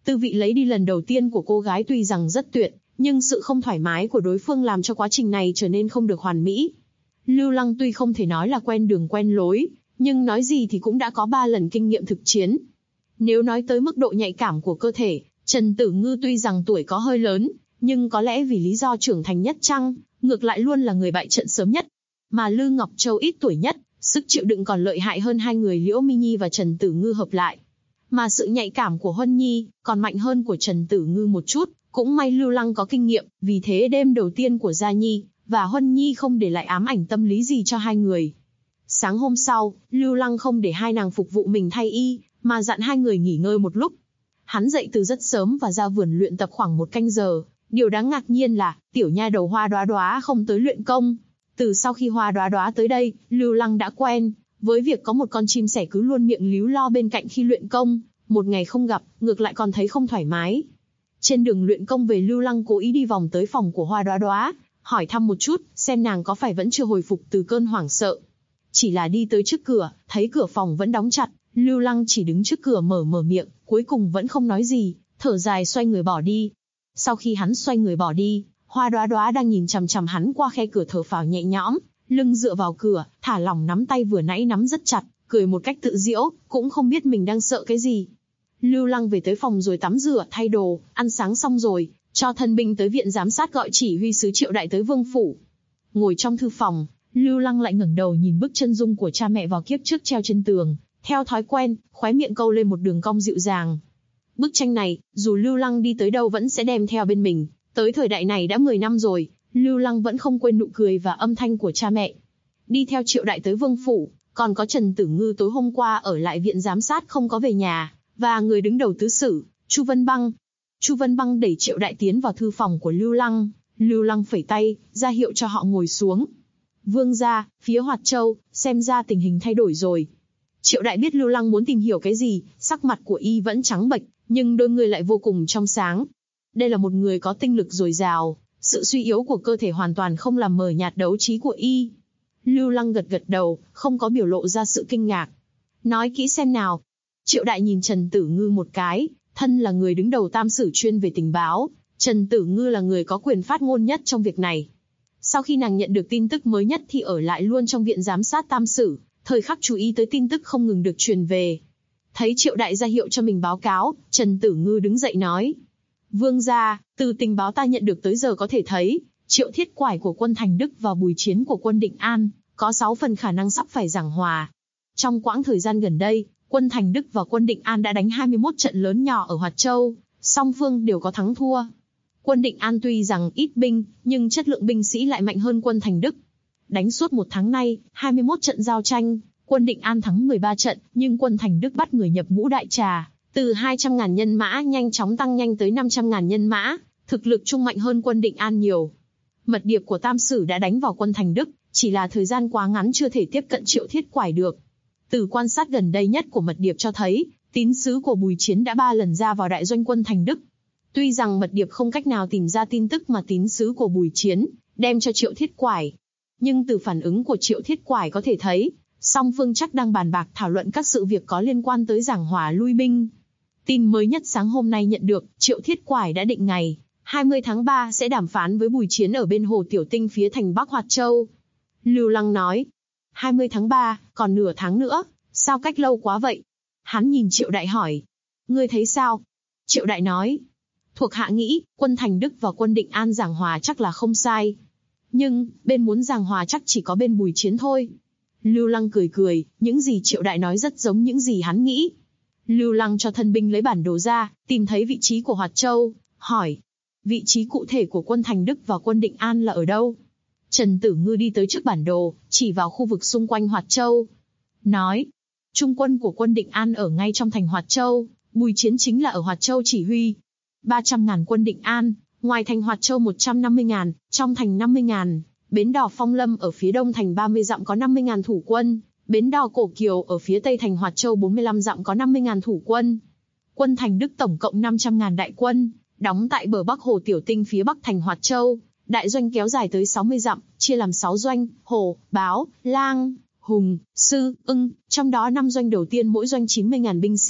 Tư vị lấy đi lần đầu tiên của cô gái tuy rằng rất tuyệt, nhưng sự không thoải mái của đối phương làm cho quá trình này trở nên không được hoàn mỹ. Lưu Lăng tuy không thể nói là quen đường quen lối, nhưng nói gì thì cũng đã có 3 lần kinh nghiệm thực chiến. Nếu nói tới mức độ nhạy cảm của cơ thể, Trần Tử Ngư tuy rằng tuổi có hơi lớn, nhưng có lẽ vì lý do trưởng thành nhất chăng, ngược lại luôn là người bại trận sớm nhất. Mà Lư Ngọc Châu ít tuổi nhất, sức chịu đựng còn lợi hại hơn hai người Liễu Mi Nhi và Trần Tử Ngư hợp lại. Mà sự nhạy cảm của Huân Nhi còn mạnh hơn của Trần Tử Ngư một chút, cũng may Lưu Lăng có kinh nghiệm, vì thế đêm đầu tiên của Gia Nhi và Huân Nhi không để lại ám ảnh tâm lý gì cho hai người. Sáng hôm sau, Lưu Lăng không để hai nàng phục vụ mình thay y, mà dặn hai người nghỉ ngơi một lúc. Hắn dậy từ rất sớm và ra vườn luyện tập khoảng 1 canh giờ. Điều đáng ngạc nhiên là, tiểu nha đầu Hoa Đóa Đóa không tới luyện công. Từ sau khi Hoa Đóa Đóa tới đây, Lưu Lăng đã quen với việc có một con chim sẻ cứ luôn miệng líu lo bên cạnh khi luyện công. Một ngày không gặp, ngược lại còn thấy không thoải mái. Trên đường luyện công về, Lưu Lăng cố ý đi vòng tới phòng của Hoa Đóa Đóa, hỏi thăm một chút, xem nàng có phải vẫn chưa hồi phục từ cơn hoảng sợ. Chỉ là đi tới trước cửa, thấy cửa phòng vẫn đóng chặt, Lưu Lăng chỉ đứng trước cửa mở miệng, cuối cùng vẫn không nói gì, thở dài xoay người bỏ đi. Sau khi hắn xoay người bỏ đi, Hoa Đóa Đóa đang nhìn chằm chằm hắn qua khe cửa thở phào nhẹ nhõm, lưng dựa vào cửa, thả lỏng nắm tay vừa nãy nắm rất chặt, cười một cách tự giễu, cũng không biết mình đang sợ cái gì. Lưu Lăng về tới phòng rồi tắm rửa, thay đồ, ăn sáng xong rồi, cho thân binh tới viện giám sát gọi chỉ huy sứ Triệu Đại tới vương phủ. Ngồi trong thư phòng, Lưu Lăng lại ngẩng đầu nhìn bức chân dung của cha mẹ vào kiếp trước treo trên tường, theo thói quen, khóe miệng câu lên một đường cong dịu dàng. Bức tranh này, dù Lưu Lăng đi tới đâu vẫn sẽ đem theo bên mình, tới thời đại này đã 10 năm rồi, Lưu Lăng vẫn không quên nụ cười và âm thanh của cha mẹ. Đi theo Triệu Đại tới vương phủ, còn có Trần Tử Ngư tối hôm qua ở lại viện giám sát không có về nhà, và người đứng đầu tứ sử, Chu Vân Băng. Chu Vân Băng đẩy Triệu Đại tiến vào thư phòng của Lưu Lăng phẩy tay, ra hiệu cho họ ngồi xuống. Vương gia, phía Hoạt Châu, xem ra tình hình thay đổi rồi. Triệu Đại biết Lưu Lăng muốn tìm hiểu cái gì, sắc mặt của y vẫn trắng bệch, nhưng đôi người lại vô cùng trong sáng. Đây là một người có tinh lực dồi dào, sự suy yếu của cơ thể hoàn toàn không làm mờ nhạt đấu trí của y. Lưu Lăng gật gật đầu, không có biểu lộ ra sự kinh ngạc. Nói kỹ xem nào. Triệu Đại nhìn Trần Tử Ngư một cái, thân là người đứng đầu tam sử chuyên về tình báo, Trần Tử Ngư là người có quyền phát ngôn nhất trong việc này. Sau khi nàng nhận được tin tức mới nhất thì ở lại luôn trong viện giám sát tam sử, thời khắc chú ý tới tin tức không ngừng được truyền về. Thấy Triệu Đại ra hiệu cho mình báo cáo, Trần Tử Ngư đứng dậy nói. Vương gia, từ tình báo ta nhận được tới giờ có thể thấy, Triệu Thiết Quải của quân Thành Đức và Bùi Chiến của quân Định An, có 6 phần khả năng sắp phải giảng hòa. Trong quãng thời gian gần đây, quân Thành Đức và quân Định An đã đánh 21 trận lớn nhỏ ở Hoạt Châu, song phương đều có thắng thua. Quân Định An tuy rằng ít binh, nhưng chất lượng binh sĩ lại mạnh hơn quân Thành Đức. Đánh suốt 1 tháng nay, 21 trận giao tranh, quân Định An thắng 13 trận, nhưng quân Thành Đức bắt người nhập ngũ đại trà, từ 200.000 nhân mã nhanh chóng tăng nhanh tới 500.000 nhân mã, thực lực chung mạnh hơn quân Định An nhiều. Mật điệp của tam sử đã đánh vào quân Thành Đức, chỉ là thời gian quá ngắn chưa thể tiếp cận Triệu Thiết Quải được. Từ quan sát gần đây nhất của mật điệp cho thấy, tín sứ của Bùi Chiến đã 3 lần ra vào đại doanh quân Thành Đức. Tuy rằng mật điệp không cách nào tìm ra tin tức mà tín sứ của Bùi Chiến đem cho Triệu Thiết Quải, nhưng từ phản ứng của Triệu Thiết Quải có thể thấy, song phương chắc đang bàn bạc thảo luận các sự việc có liên quan tới giảng hòa lui binh. Tin mới nhất sáng hôm nay nhận được, Triệu Thiết Quải đã định ngày 20 tháng 3 sẽ đàm phán với Bùi Chiến ở bên hồ Tiểu Tinh phía thành Bắc Hoạt Châu. Lưu Lăng nói, 20 tháng 3, còn nửa tháng nữa, sao cách lâu quá vậy? Hắn nhìn Triệu Đại hỏi, ngươi thấy sao? Triệu Đại nói, thuộc hạ nghĩ, quân Thành Đức và quân Định An giảng hòa chắc là không sai. Nhưng, bên muốn giảng hòa chắc chỉ có bên Bùi Chiến thôi. Lưu Lăng cười cười, những gì Triệu Đại nói rất giống những gì hắn nghĩ. Lưu Lăng cho thân binh lấy bản đồ ra, tìm thấy vị trí của Hoạt Châu, hỏi, vị trí cụ thể của quân Thành Đức và quân Định An là ở đâu? Trần Tử Ngư đi tới trước bản đồ, chỉ vào khu vực xung quanh Hoạt Châu. Nói, trung quân của quân Định An ở ngay trong thành Hoạt Châu, Bùi Chiến chính là ở Hoạt Châu chỉ huy. 300.000 quân Định An, ngoài thành Hoạt Châu 150.000, trong thành 50.000. Bến đò Phong Lâm ở phía đông thành 30 dặm có 50.000 thủ quân. Bến đò Cổ Kiều ở phía tây thành Hoạt Châu 45 dặm có 50.000 thủ quân. Quân Thành Đức tổng cộng 500.000 đại quân, đóng tại bờ bắc hồ Tiểu Tinh phía bắc thành Hoạt Châu. Đại doanh kéo dài tới 60 dặm, chia làm 6 doanh, Hổ, Báo, Lang, Hùng, Sư, Ưng, trong đó 5 doanh đầu tiên mỗi doanh 90.000 binh sĩ,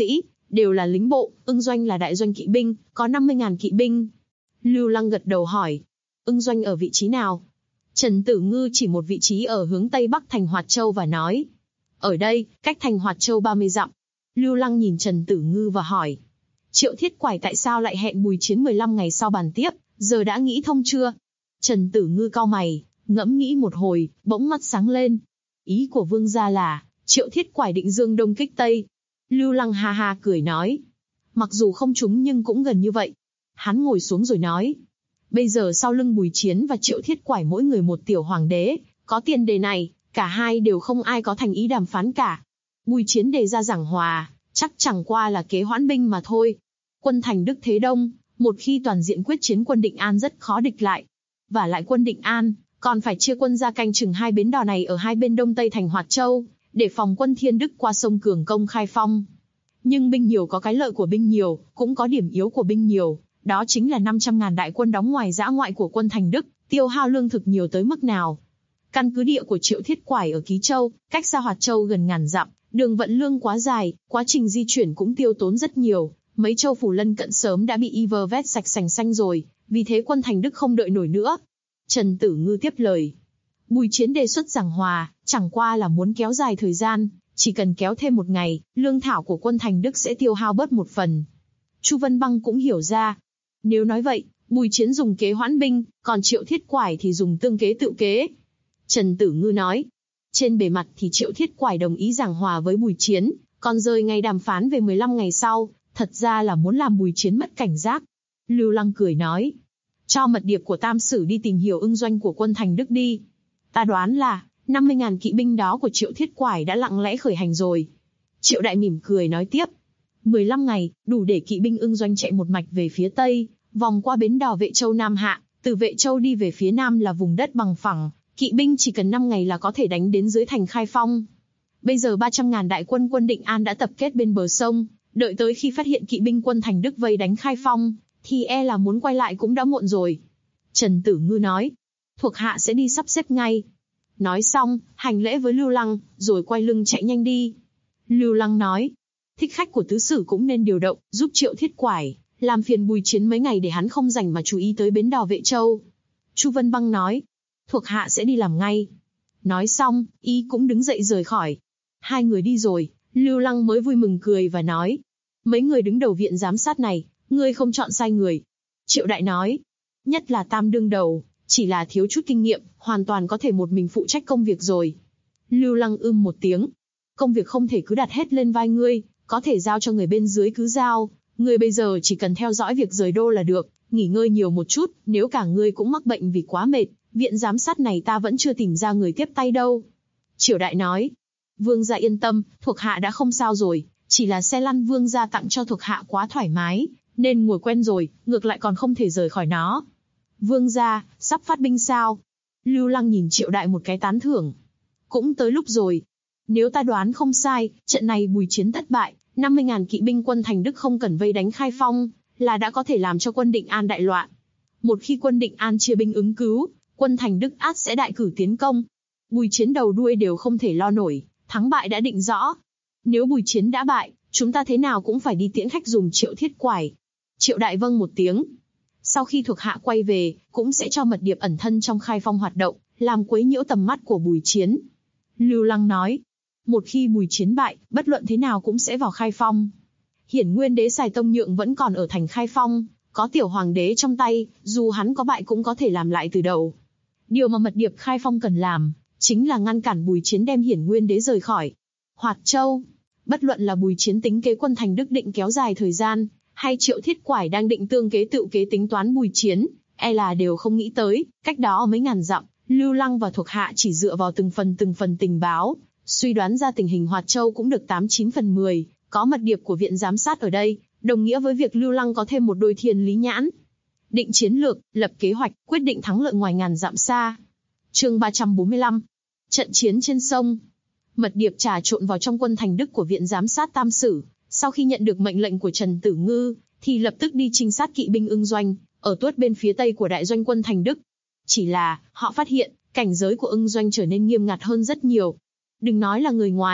Đều là lính bộ, Ưng doanh là đại doanh kỵ binh, có 50.000 kỵ binh. Lưu Lăng gật đầu hỏi. Ưng doanh ở vị trí nào? Trần Tử Ngư chỉ một vị trí ở hướng tây bắc thành Hoạt Châu và nói. Ở đây, cách thành Hoạt Châu 30 dặm. Lưu Lăng nhìn Trần Tử Ngư và hỏi. Triệu Thiết Quải tại sao lại hẹn Bùi Chiến 15 ngày sau bàn tiếp, giờ đã nghĩ thông chưa? Trần Tử Ngư cau mày, ngẫm nghĩ một hồi, bỗng mắt sáng lên. Ý của vương gia là, Triệu Thiết Quải định dương đông kích tây. Lưu Lăng ha ha cười nói. Mặc dù không trúng nhưng cũng gần như vậy. Hắn ngồi xuống rồi nói. Bây giờ sau lưng Bùi Chiến và Triệu Thiết Quải mỗi người một tiểu hoàng đế, có tiền đề này, cả hai đều không ai có thành ý đàm phán cả. Bùi Chiến đề ra giảng hòa, chắc chẳng qua là kế hoãn binh mà thôi. Quân thành Đức thế đông, một khi toàn diện quyết chiến quân Định An rất khó địch lại. Và lại quân Định An, còn phải chia quân ra canh chừng hai bến đò này ở hai bên đông tây thành Hoạt Châu, để phòng quân Thiên Đức qua sông Cường công khai phong. Nhưng binh nhiều có cái lợi của binh nhiều, cũng có điểm yếu của binh nhiều, đó chính là 500.000 đại quân đóng ngoài dã ngoại của quân thành Đức, tiêu hao lương thực nhiều tới mức nào. Căn cứ địa của Triệu Thiết Quải ở Ký Châu, cách xa Hoạt Châu gần ngàn dặm, đường vận lương quá dài, quá trình di chuyển cũng tiêu tốn rất nhiều, mấy châu phủ lân cận sớm đã bị y vơ vét sạch sành xanh rồi, vì thế quân thành Đức không đợi nổi nữa. Trần Tử Ngư tiếp lời. Bùi Chiến đề xuất giảng hòa, chẳng qua là muốn kéo dài thời gian, chỉ cần kéo thêm một ngày, lương thảo của quân thành Đức sẽ tiêu hao bớt một phần. Chu Vân Băng cũng hiểu ra. Nếu nói vậy, Bùi Chiến dùng kế hoãn binh, còn Triệu Thiết Quải thì dùng tương kế tự kế. Trần Tử Ngư nói. Trên bề mặt thì Triệu Thiết Quải đồng ý giảng hòa với Bùi Chiến, còn rời ngày đàm phán về 15 ngày sau, thật ra là muốn làm Bùi Chiến mất cảnh giác. Lưu Lăng cười nói. Cho mật điệp của Tam Sử đi tìm hiểu ưng doanh của quân thành Đức đi. Ta đoán là 50.000 kỵ binh đó của Triệu Thiết Quải đã lặng lẽ khởi hành rồi. Triệu Đại mỉm cười nói tiếp. 15 ngày, đủ để kỵ binh ưng doanh chạy một mạch về phía tây, vòng qua bến đò Vệ Châu Nam Hạ, từ Vệ Châu đi về phía nam là vùng đất bằng phẳng, kỵ binh chỉ cần 5 ngày là có thể đánh đến dưới thành Khai Phong. Bây giờ 300.000 đại quân quân Định An đã tập kết bên bờ sông, đợi tới khi phát hiện kỵ binh quân thành Đức vây đánh Khai Phong, thì e là muốn quay lại cũng đã muộn rồi. Trần Tử Ngư nói. Thuộc hạ sẽ đi sắp xếp ngay. Nói xong, hành lễ với Lưu Lăng, rồi quay lưng chạy nhanh đi. Lưu Lăng nói. Thích khách của tứ sử cũng nên điều động, giúp Triệu Thiết Quải, làm phiền Bùi Chiến mấy ngày để hắn không rảnh mà chú ý tới bến đò Vệ Châu. Chu Vân Băng nói. Thuộc hạ sẽ đi làm ngay. Nói xong, y cũng đứng dậy rời khỏi. Hai người đi rồi, Lưu Lăng mới vui mừng cười và nói. Mấy người đứng đầu viện giám sát này, ngươi không chọn sai người. Triệu Đại nói. Nhất là Tam đương đầu, chỉ là thiếu chút kinh nghiệm, hoàn toàn có thể một mình phụ trách công việc rồi. Lưu Lăng một tiếng. Công việc không thể cứ đặt hết lên vai ngươi, có thể giao cho người bên dưới cứ giao. Ngươi bây giờ chỉ cần theo dõi việc rời đô là được, nghỉ ngơi nhiều một chút, nếu cả ngươi cũng mắc bệnh vì quá mệt, viện giám sát này ta vẫn chưa tìm ra người tiếp tay đâu. Triều Đại nói. Vương gia yên tâm, thuộc hạ đã không sao rồi, chỉ là xe lăn vương gia tặng cho thuộc hạ quá thoải mái, nên ngồi quen rồi, ngược lại còn không thể rời khỏi nó. Vương gia, sắp phát binh sao? Lưu Lăng nhìn Triệu Đại một cái tán thưởng. Cũng tới lúc rồi. Nếu ta đoán không sai, trận này Bùi Chiến thất bại, 50.000 kỵ binh quân thành Đức không cần vây đánh Khai Phong, là đã có thể làm cho quân Định An đại loạn. Một khi quân Định An chia binh ứng cứu, quân thành Đức ắt sẽ đại cử tiến công. Bùi Chiến đầu đuôi đều không thể lo nổi, thắng bại đã định rõ. Nếu Bùi Chiến đã bại, chúng ta thế nào cũng phải đi tiễn khách dùng Triệu Thiết Quải. Triệu Đại vâng một tiếng. Sau khi thuộc hạ quay về, cũng sẽ cho mật điệp ẩn thân trong Khai Phong hoạt động, làm quấy nhiễu tầm mắt của Bùi Chiến. Lưu Lăng nói. Một khi Bùi Chiến bại, bất luận thế nào cũng sẽ vào Khai Phong. Hiển Nguyên đế Sài Tông Nhượng vẫn còn ở thành Khai Phong, có tiểu hoàng đế trong tay, dù hắn có bại cũng có thể làm lại từ đầu. Điều mà mật điệp Khai Phong cần làm, chính là ngăn cản Bùi Chiến đem Hiển Nguyên đế rời khỏi Hoạt Châu. Bất luận là Bùi Chiến tính kế quân thành Đức định kéo dài thời gian, hay Triệu Thiết Quải đang định tương kế tự kế tính toán Bùi Chiến, e là đều không nghĩ tới, cách đó mấy ngàn dặm, Lưu Lăng và thuộc hạ chỉ dựa vào từng phần tình báo, suy đoán ra tình hình Hoạt Châu cũng được 8-9 phần 10, có mật điệp của viện giám sát ở đây, đồng nghĩa với việc Lưu Lăng có thêm một đôi thiên lý nhãn. Định chiến lược, lập kế hoạch, quyết định thắng lợi ngoài ngàn dặm xa. Chương 345. Trận chiến trên sông. Mật điệp trà trộn vào trong quân thành Đức của viện giám sát Tam Sử, sau khi nhận được mệnh lệnh của Trần Tử Ngư, thì lập tức đi trinh sát kỵ binh ưng doanh, ở tuốt bên phía tây của đại doanh quân thành Đức. Chỉ là, họ phát hiện, cảnh giới của ưng doanh trở nên nghiêm ngặt hơn rất nhiều. Đừng nói là người ngoài,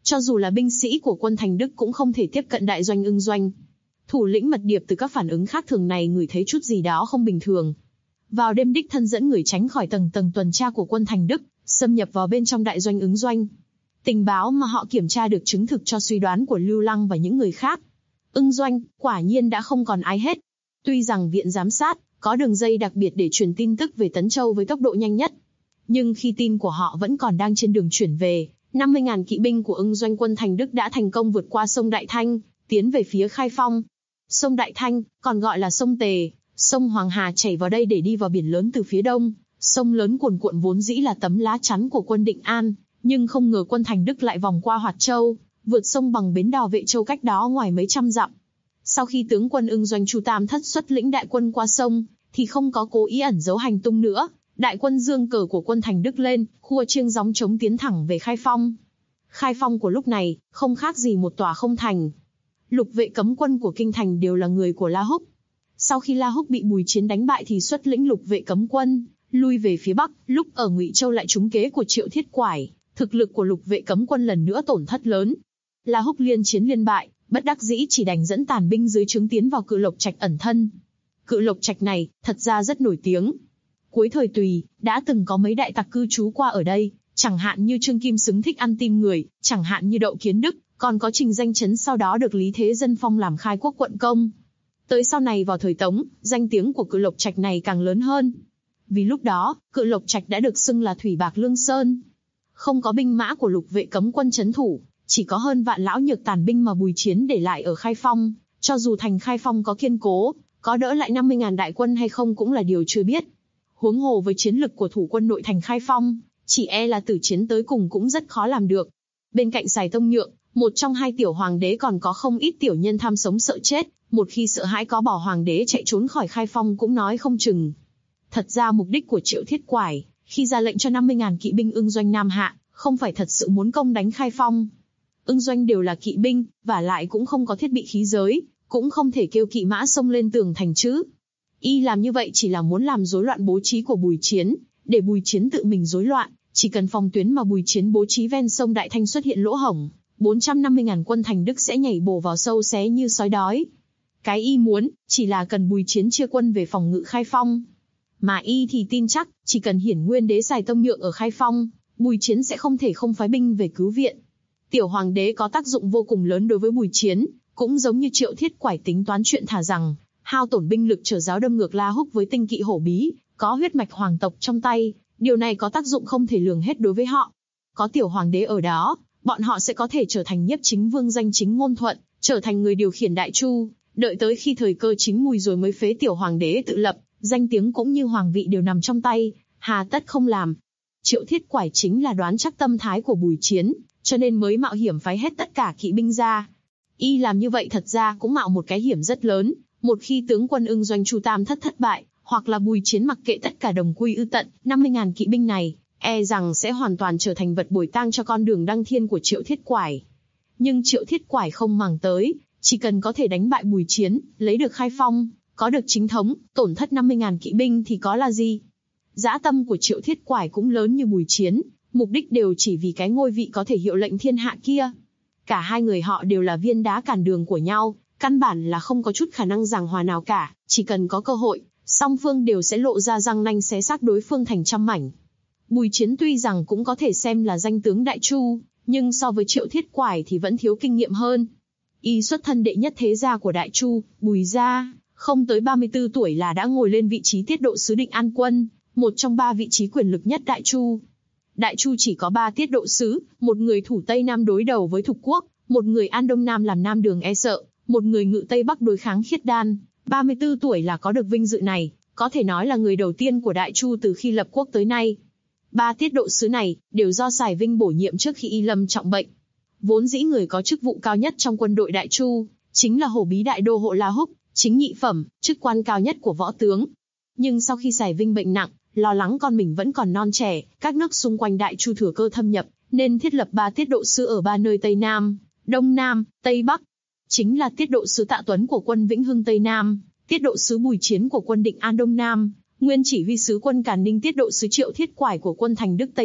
Cho dù là binh sĩ của quân Thành Đức cũng không thể tiếp cận đại doanh Ưng Doanh. Thủ lĩnh Mật Điệp từ các phản ứng khác thường này ngửi thấy chút gì đó không bình thường. Vào đêm đích thân dẫn người tránh khỏi tầng tầng tuần tra của quân Thành Đức, xâm nhập vào bên trong đại doanh Ưng Doanh. Tình báo mà họ kiểm tra được chứng thực cho suy đoán của Lưu Lăng và những người khác. Ưng Doanh, quả nhiên đã không còn ai hết. Tuy rằng viện giám sát có đường dây đặc biệt để truyền tin tức về Tấn Châu với tốc độ nhanh nhất, nhưng khi tin của họ vẫn còn đang trên đường chuyển về, 50.000 kỵ binh của Ưng Doanh quân Thành Đức đã thành công vượt qua sông Đại Thanh, tiến về phía Khai Phong. Sông Đại Thanh, còn gọi là sông Tề, sông Hoàng Hà chảy vào đây để đi vào biển lớn từ phía đông. Sông lớn cuồn cuộn vốn dĩ là tấm lá chắn của quân Định An, nhưng không ngờ quân Thành Đức lại vòng qua Hoạt Châu, vượt sông bằng bến đò Vệ Châu cách đó ngoài mấy trăm dặm. Sau khi tướng quân Ưng Doanh Chu Tam Thất xuất lĩnh đại quân qua sông, thì không có cố ý ẩn giấu hành tung nữa. Đại quân dương cờ của quân Thành Đức lên, khua chiêng gióng trống tiến thẳng về Khai Phong. Khai Phong của lúc này, không khác gì một tòa không thành. Lục vệ cấm quân của kinh thành đều là người của La Húc. Sau khi La Húc bị Bùi Chiến đánh bại thì xuất lĩnh lục vệ cấm quân, lui về phía Bắc, lúc ở Ngụy Châu lại trúng kế của Triệu Thiết Quải, thực lực của lục vệ cấm quân lần nữa tổn thất lớn. La Húc liên chiến liên bại, bất đắc dĩ chỉ đành dẫn tàn binh dưới trướng tiến vào Cự Lộc Trạch ẩn thân. Cự Lộc Trạch này, thật ra rất nổi tiếng. Cuối thời Tùy, đã từng có mấy đại tặc cư trú qua ở đây, chẳng hạn như Trương Kim Xứng thích ăn tim người, chẳng hạn như Đậu Kiến Đức, còn có Trình Danh Chấn sau đó được Lý Thế Dân phong làm khai quốc quận công. Tới sau này vào thời Tống, danh tiếng của Cự Lộc Trạch này càng lớn hơn. Vì lúc đó, Cự Lộc Trạch đã được xưng là Thủy Bạc Lương Sơn. Không có binh mã của lục vệ cấm quân trấn thủ, chỉ có hơn vạn lão nhược tàn binh mà Bùi Chiến để lại ở Khai Phong, cho dù thành Khai Phong có kiên cố, có đỡ lại 50.000 đại quân hay không cũng là điều chưa biết. Huống hồ với chiến lực của thủ quân nội thành Khai Phong, chỉ e là tử chiến tới cùng cũng rất khó làm được. Bên cạnh Sài Tông Nhượng, một trong hai tiểu hoàng đế còn có không ít tiểu nhân tham sống sợ chết, một khi sợ hãi có bỏ hoàng đế chạy trốn khỏi Khai Phong cũng nói không chừng. Thật ra mục đích của Triệu Thiết Quải, khi ra lệnh cho 50.000 kỵ binh Ưng Doanh Nam hạ, không phải thật sự muốn công đánh Khai Phong. Ưng Doanh đều là kỵ binh, và lại cũng không có thiết bị khí giới, cũng không thể kêu kỵ mã xông lên tường thành chứ. Y làm như vậy chỉ là muốn làm rối loạn bố trí của Bùi Chiến, để Bùi Chiến tự mình rối loạn, chỉ cần phòng tuyến mà Bùi Chiến bố trí ven sông Đại Thanh xuất hiện lỗ hổng, 450.000 quân Thành Đức sẽ nhảy bổ vào sâu xé như sói đói. Cái Y muốn, chỉ là cần Bùi Chiến chia quân về phòng ngự Khai Phong. Mà Y thì tin chắc, chỉ cần Hiển Nguyên đế Sài Tông Nhượng ở Khai Phong, Bùi Chiến sẽ không thể không phái binh về cứu viện. Tiểu hoàng đế có tác dụng vô cùng lớn đối với Bùi Chiến, cũng giống như Triệu Thiết Quải tính toán chuyện thà rằng hao tổn binh lực trở giáo đâm ngược La Húc với tinh kỵ hổ bí, có huyết mạch hoàng tộc trong tay, điều này có tác dụng không thể lường hết đối với họ. Có tiểu hoàng đế ở đó, bọn họ sẽ có thể trở thành Nhiếp Chính Vương danh chính ngôn thuận, trở thành người điều khiển Đại Chu, đợi tới khi thời cơ chín mùi rồi mới phế tiểu hoàng đế tự lập, danh tiếng cũng như hoàng vị đều nằm trong tay, hà tất không làm. Triệu Thiết Quải chính là đoán chắc tâm thái của Bùi Chiến, cho nên mới mạo hiểm phái hết tất cả kỵ binh ra. Y làm như vậy thật ra cũng mạo một cái hiểm rất lớn, một khi tướng quân Ưng Doanh Chu Tam Thất thất bại, hoặc là Bùi Chiến mặc kệ tất cả đồng quy ư tận, 50.000 kỵ binh này, e rằng sẽ hoàn toàn trở thành vật bồi tang cho con đường đăng thiên của Triệu Thiết Quải. Nhưng Triệu Thiết Quải không màng tới, chỉ cần có thể đánh bại Bùi Chiến, lấy được Khai Phong, có được chính thống, tổn thất 50.000 kỵ binh thì có là gì? Dã tâm của Triệu Thiết Quải cũng lớn như Bùi Chiến, mục đích đều chỉ vì cái ngôi vị có thể hiệu lệnh thiên hạ kia. Cả hai người họ đều là viên đá cản đường của nhau, căn bản là không có chút khả năng giằng hòa nào cả, chỉ cần có cơ hội, song phương đều sẽ lộ ra răng nanh xé xác đối phương thành trăm mảnh. Bùi Chiến tuy rằng cũng có thể xem là danh tướng Đại Chu, nhưng so với Triệu Thiết Quải thì vẫn thiếu kinh nghiệm hơn. Y xuất thân đệ nhất thế gia của Đại Chu, Bùi gia, không tới 34 tuổi là đã ngồi lên vị trí tiết độ sứ Định An Quân, một trong 3 vị trí quyền lực nhất Đại Chu. Đại Chu chỉ có 3 tiết độ sứ, một người thủ Tây Nam đối đầu với Thục Quốc, một người an Đông Nam làm Nam Đường e sợ, một người ngự Tây Bắc đối kháng Khiết Đan. 34 tuổi là có được vinh dự này, có thể nói là người đầu tiên của Đại Chu từ khi lập quốc tới nay. 3 tiết độ sứ này đều do Sài Vinh bổ nhiệm trước khi y lâm trọng bệnh. Vốn dĩ người có chức vụ cao nhất trong quân đội Đại Chu chính là hổ bí đại đô hộ La Húc, chính nhị phẩm, chức quan cao nhất của võ tướng. Nhưng sau khi Sài Vinh bệnh nặng, lo lắng con mình vẫn còn non trẻ, các nước xung quanh Đại Chu thừa cơ thâm nhập, nên thiết lập 3 tiết độ sứ ở 3 nơi Tây Nam, Đông Nam, Tây Bắc. Chính là tiết độ sứ Tạ Tuấn của quân Vĩnh Hưng Tây Nam, tiết độ sứ Bùi Chiến của quân Định An Đông Nam, nguyên chỉ huy sứ quân Càn Ninh tiết độ sứ Triệu Thiết Quải của quân Thành Đức Tây Bắc,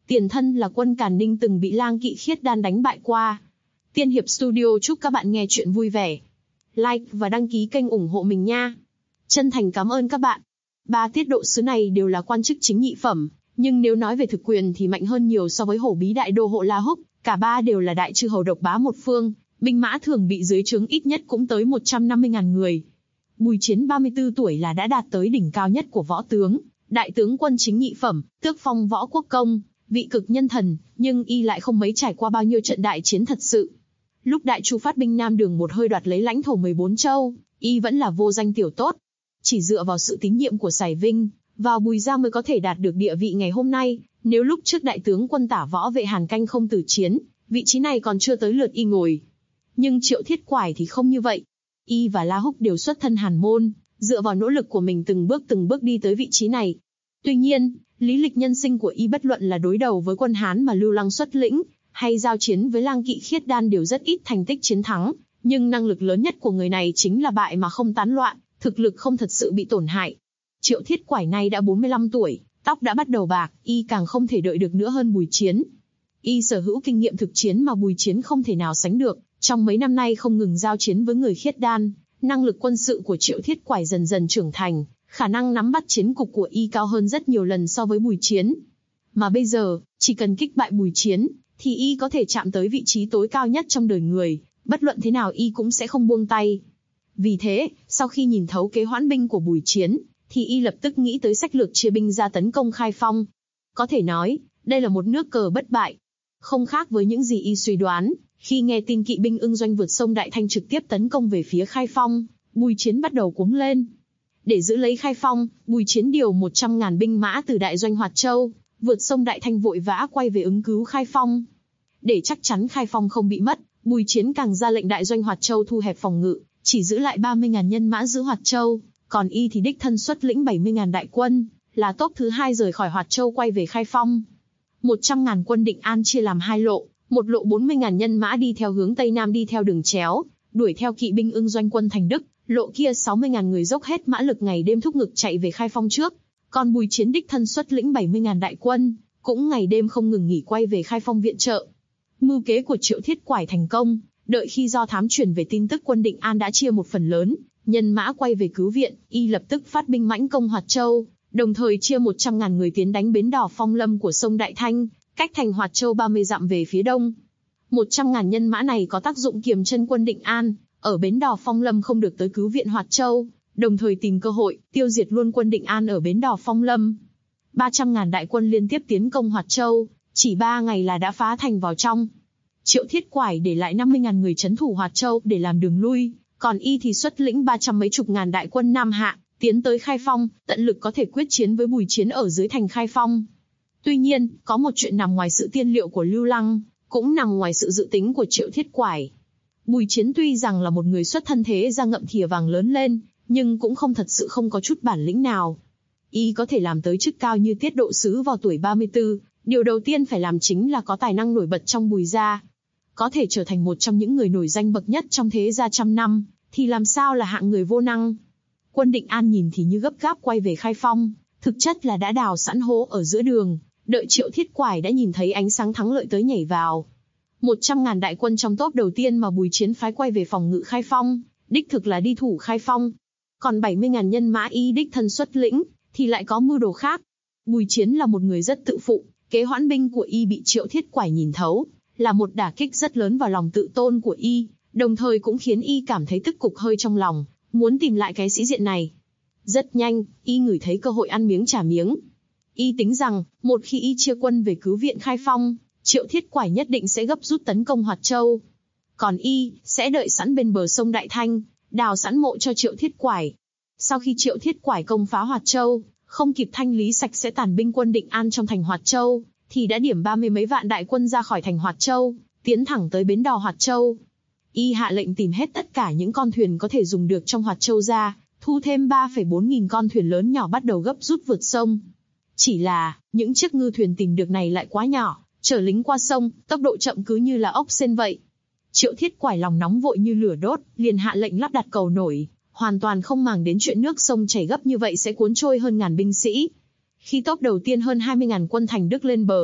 tiền thân là quân Càn Ninh từng bị Lang Kỵ Khiết Đan đánh bại qua. Tiên Hiệp Studio chúc các bạn nghe chuyện vui vẻ. Like và đăng ký kênh ủng hộ mình nha. Chân thành cảm ơn các bạn. 3 tiết độ sứ này đều là quan chức chính nhị phẩm, nhưng nếu nói về thực quyền thì mạnh hơn nhiều so với hổ bí đại đô hộ La Húc. Cả ba đều là đại chư hầu độc bá một phương, binh mã thường bị dưới trướng ít nhất cũng tới 150.000 người. Bùi Chiến 34 tuổi là đã đạt tới đỉnh cao nhất của võ tướng, đại tướng quân chính nhị phẩm, tước phong võ quốc công, vị cực nhân thần, nhưng y lại không mấy trải qua bao nhiêu trận đại chiến thật sự. Lúc Đại Chu phát binh Nam Đường một hơi đoạt lấy lãnh thổ 14 châu, y vẫn là vô danh tiểu tốt. Chỉ dựa vào sự tín nhiệm của Sài Vinh, vào Bùi Gia mới có thể đạt được địa vị ngày hôm nay. Nếu lúc trước đại tướng quân Tả Võ Vệ Hàn Canh không từ chiến, vị trí này còn chưa tới lượt y ngồi. Nhưng Triệu Thiết Quải thì không như vậy. Y và La Húc đều xuất thân Hàn môn, dựa vào nỗ lực của mình từng bước đi tới vị trí này. Tuy nhiên, lý lịch nhân sinh của y bất luận là đối đầu với quân Hán mà Lưu Lăng xuất lĩnh, hay giao chiến với Lang Kỵ Khiết Đan đều rất ít thành tích chiến thắng. Nhưng năng lực lớn nhất của người này chính là bại mà không tán loạn, thực lực không thật sự bị tổn hại. Triệu Thiết Quải nay đã 45 tuổi, tóc đã bắt đầu bạc, y càng không thể đợi được nữa hơn Bùi Chiến. Y sở hữu kinh nghiệm thực chiến mà Bùi Chiến không thể nào sánh được, trong mấy năm nay không ngừng giao chiến với người Khiết Đan, năng lực quân sự của Triệu Thiết Quải dần dần trưởng thành, khả năng nắm bắt chiến cục của y cao hơn rất nhiều lần so với Bùi Chiến. Mà bây giờ, chỉ cần kích bại Bùi Chiến, thì y có thể chạm tới vị trí tối cao nhất trong đời người, bất luận thế nào y cũng sẽ không buông tay. Vì thế, sau khi nhìn thấu kế hoãn binh của Bùi Chiến, thì y lập tức nghĩ tới sách lược chia binh ra tấn công Khai Phong. Có thể nói, đây là một nước cờ bất bại. Không khác với những gì y suy đoán, khi nghe tin kỵ binh Ưng Doanh vượt sông Đại Thanh trực tiếp tấn công về phía Khai Phong, Bùi Chiến bắt đầu cuống lên. Để giữ lấy Khai Phong, Bùi Chiến điều 100.000 binh mã từ Đại Doanh Hoạt Châu, vượt sông Đại Thanh vội vã quay về ứng cứu Khai Phong. Để chắc chắn Khai Phong không bị mất, Bùi Chiến càng ra lệnh Đại Doanh Hoạt Châu thu hẹp phòng ngự, chỉ giữ lại 30.000 nhân mã giữ Hoạt Châu, còn y thì đích thân xuất lĩnh 70.000 đại quân, là tốp thứ 2 rời khỏi Hoạt Châu quay về Khai Phong. 100.000 quân Định An chia làm 2 lộ, một lộ 40.000 nhân mã đi theo hướng Tây Nam đi theo đường chéo, đuổi theo kỵ binh Ưng Doanh quân Thành Đức, lộ kia 60.000 người dốc hết mã lực ngày đêm thúc ngực chạy về Khai Phong trước. Còn Bùi Chiến đích thân xuất lĩnh 70.000 đại quân, cũng ngày đêm không ngừng nghỉ quay về Khai Phong viện trợ. Mưu kế của Triệu Thiết Quải thành công, đợi khi do thám truyền về tin tức quân Định An đã chia một phần lớn nhân mã quay về cứu viện, y lập tức phát binh mãnh công Hoạt Châu, đồng thời chia 100.000 người tiến đánh bến đò Phong Lâm của sông Đại Thanh, cách thành Hoạt Châu 30 dặm về phía đông. 100.000 nhân mã này có tác dụng kiềm chân quân Định An, ở bến đò Phong Lâm không được tới cứu viện Hoạt Châu, đồng thời tìm cơ hội tiêu diệt luôn quân Định An ở bến đò Phong Lâm. 300.000 đại quân liên tiếp tiến công Hoạt Châu, chỉ 3 ngày là đã phá thành vào trong. Triệu Thiết Quải để lại 50.000 người trấn thủ Hoạt Châu để làm đường lui, còn y thì xuất lĩnh 300 mấy chục ngàn đại quân Nam Hạ, tiến tới Khai Phong, tận lực có thể quyết chiến với Bùi Chiến ở dưới thành Khai Phong. Tuy nhiên, có một chuyện nằm ngoài sự tiên liệu của Lưu Lăng, cũng nằm ngoài sự dự tính của Triệu Thiết Quải. Bùi Chiến tuy rằng là một người xuất thân thế gia ngậm thìa vàng lớn lên, nhưng cũng không thật sự không có chút bản lĩnh nào. Y có thể làm tới chức cao như tiết độ sứ vào tuổi 34, điều đầu tiên phải làm chính là có tài năng nổi bật trong Bùi gia. Có thể trở thành một trong những người nổi danh bậc nhất trong thế gia trăm năm, thì làm sao là hạng người vô năng. Quân Định An nhìn thì như gấp gáp quay về Khai Phong, thực chất là đã đào sẵn hố ở giữa đường, đợi Triệu Thiết Quải đã nhìn thấy ánh sáng thắng lợi tới nhảy vào. 100.000 đại quân trong tốp đầu tiên mà Bùi Chiến phái quay về phòng ngự Khai Phong, đích thực là đi thủ Khai Phong. Còn 70.000 nhân mã y đích thân xuất lĩnh, thì lại có mưu đồ khác. Bùi Chiến là một người rất tự phụ, kế hoãn binh của y bị Triệu Thiết Quải nhìn thấu, là một đả kích rất lớn vào lòng tự tôn của y, đồng thời cũng khiến y cảm thấy tức cục hơi trong lòng, muốn tìm lại cái sĩ diện này. Rất nhanh, y ngửi thấy cơ hội ăn miếng trả miếng. Y tính rằng, một khi y chia quân về cứu viện Khai Phong, Triệu Thiết Quải nhất định sẽ gấp rút tấn công Hoạt Châu. Còn y, sẽ đợi sẵn bên bờ sông Đại Thanh, đào sẵn mộ cho Triệu Thiết Quải. Sau khi Triệu Thiết Quải công phá Hoạt Châu, không kịp thanh lý sạch sẽ tàn binh quân Định An trong thành Hoạt Châu, thì đã điểm 30 mấy vạn đại quân ra khỏi thành Hoạt Châu, tiến thẳng tới bến đò Hoạt Châu. Y hạ lệnh tìm hết tất cả những con thuyền có thể dùng được trong Hoạt Châu ra, thu thêm 3,4 nghìn con thuyền lớn nhỏ bắt đầu gấp rút vượt sông. Chỉ là, những chiếc ngư thuyền tìm được này lại quá nhỏ, chở lính qua sông, tốc độ chậm cứ như là ốc sên vậy. Triệu Thiết Quải lòng nóng vội như lửa đốt, liền hạ lệnh lắp đặt cầu nổi, hoàn toàn không màng đến chuyện nước sông chảy gấp như vậy sẽ cuốn trôi hơn ngàn binh sĩ. Khi tốp đầu tiên hơn 20.000 quân Thành Đức lên bờ,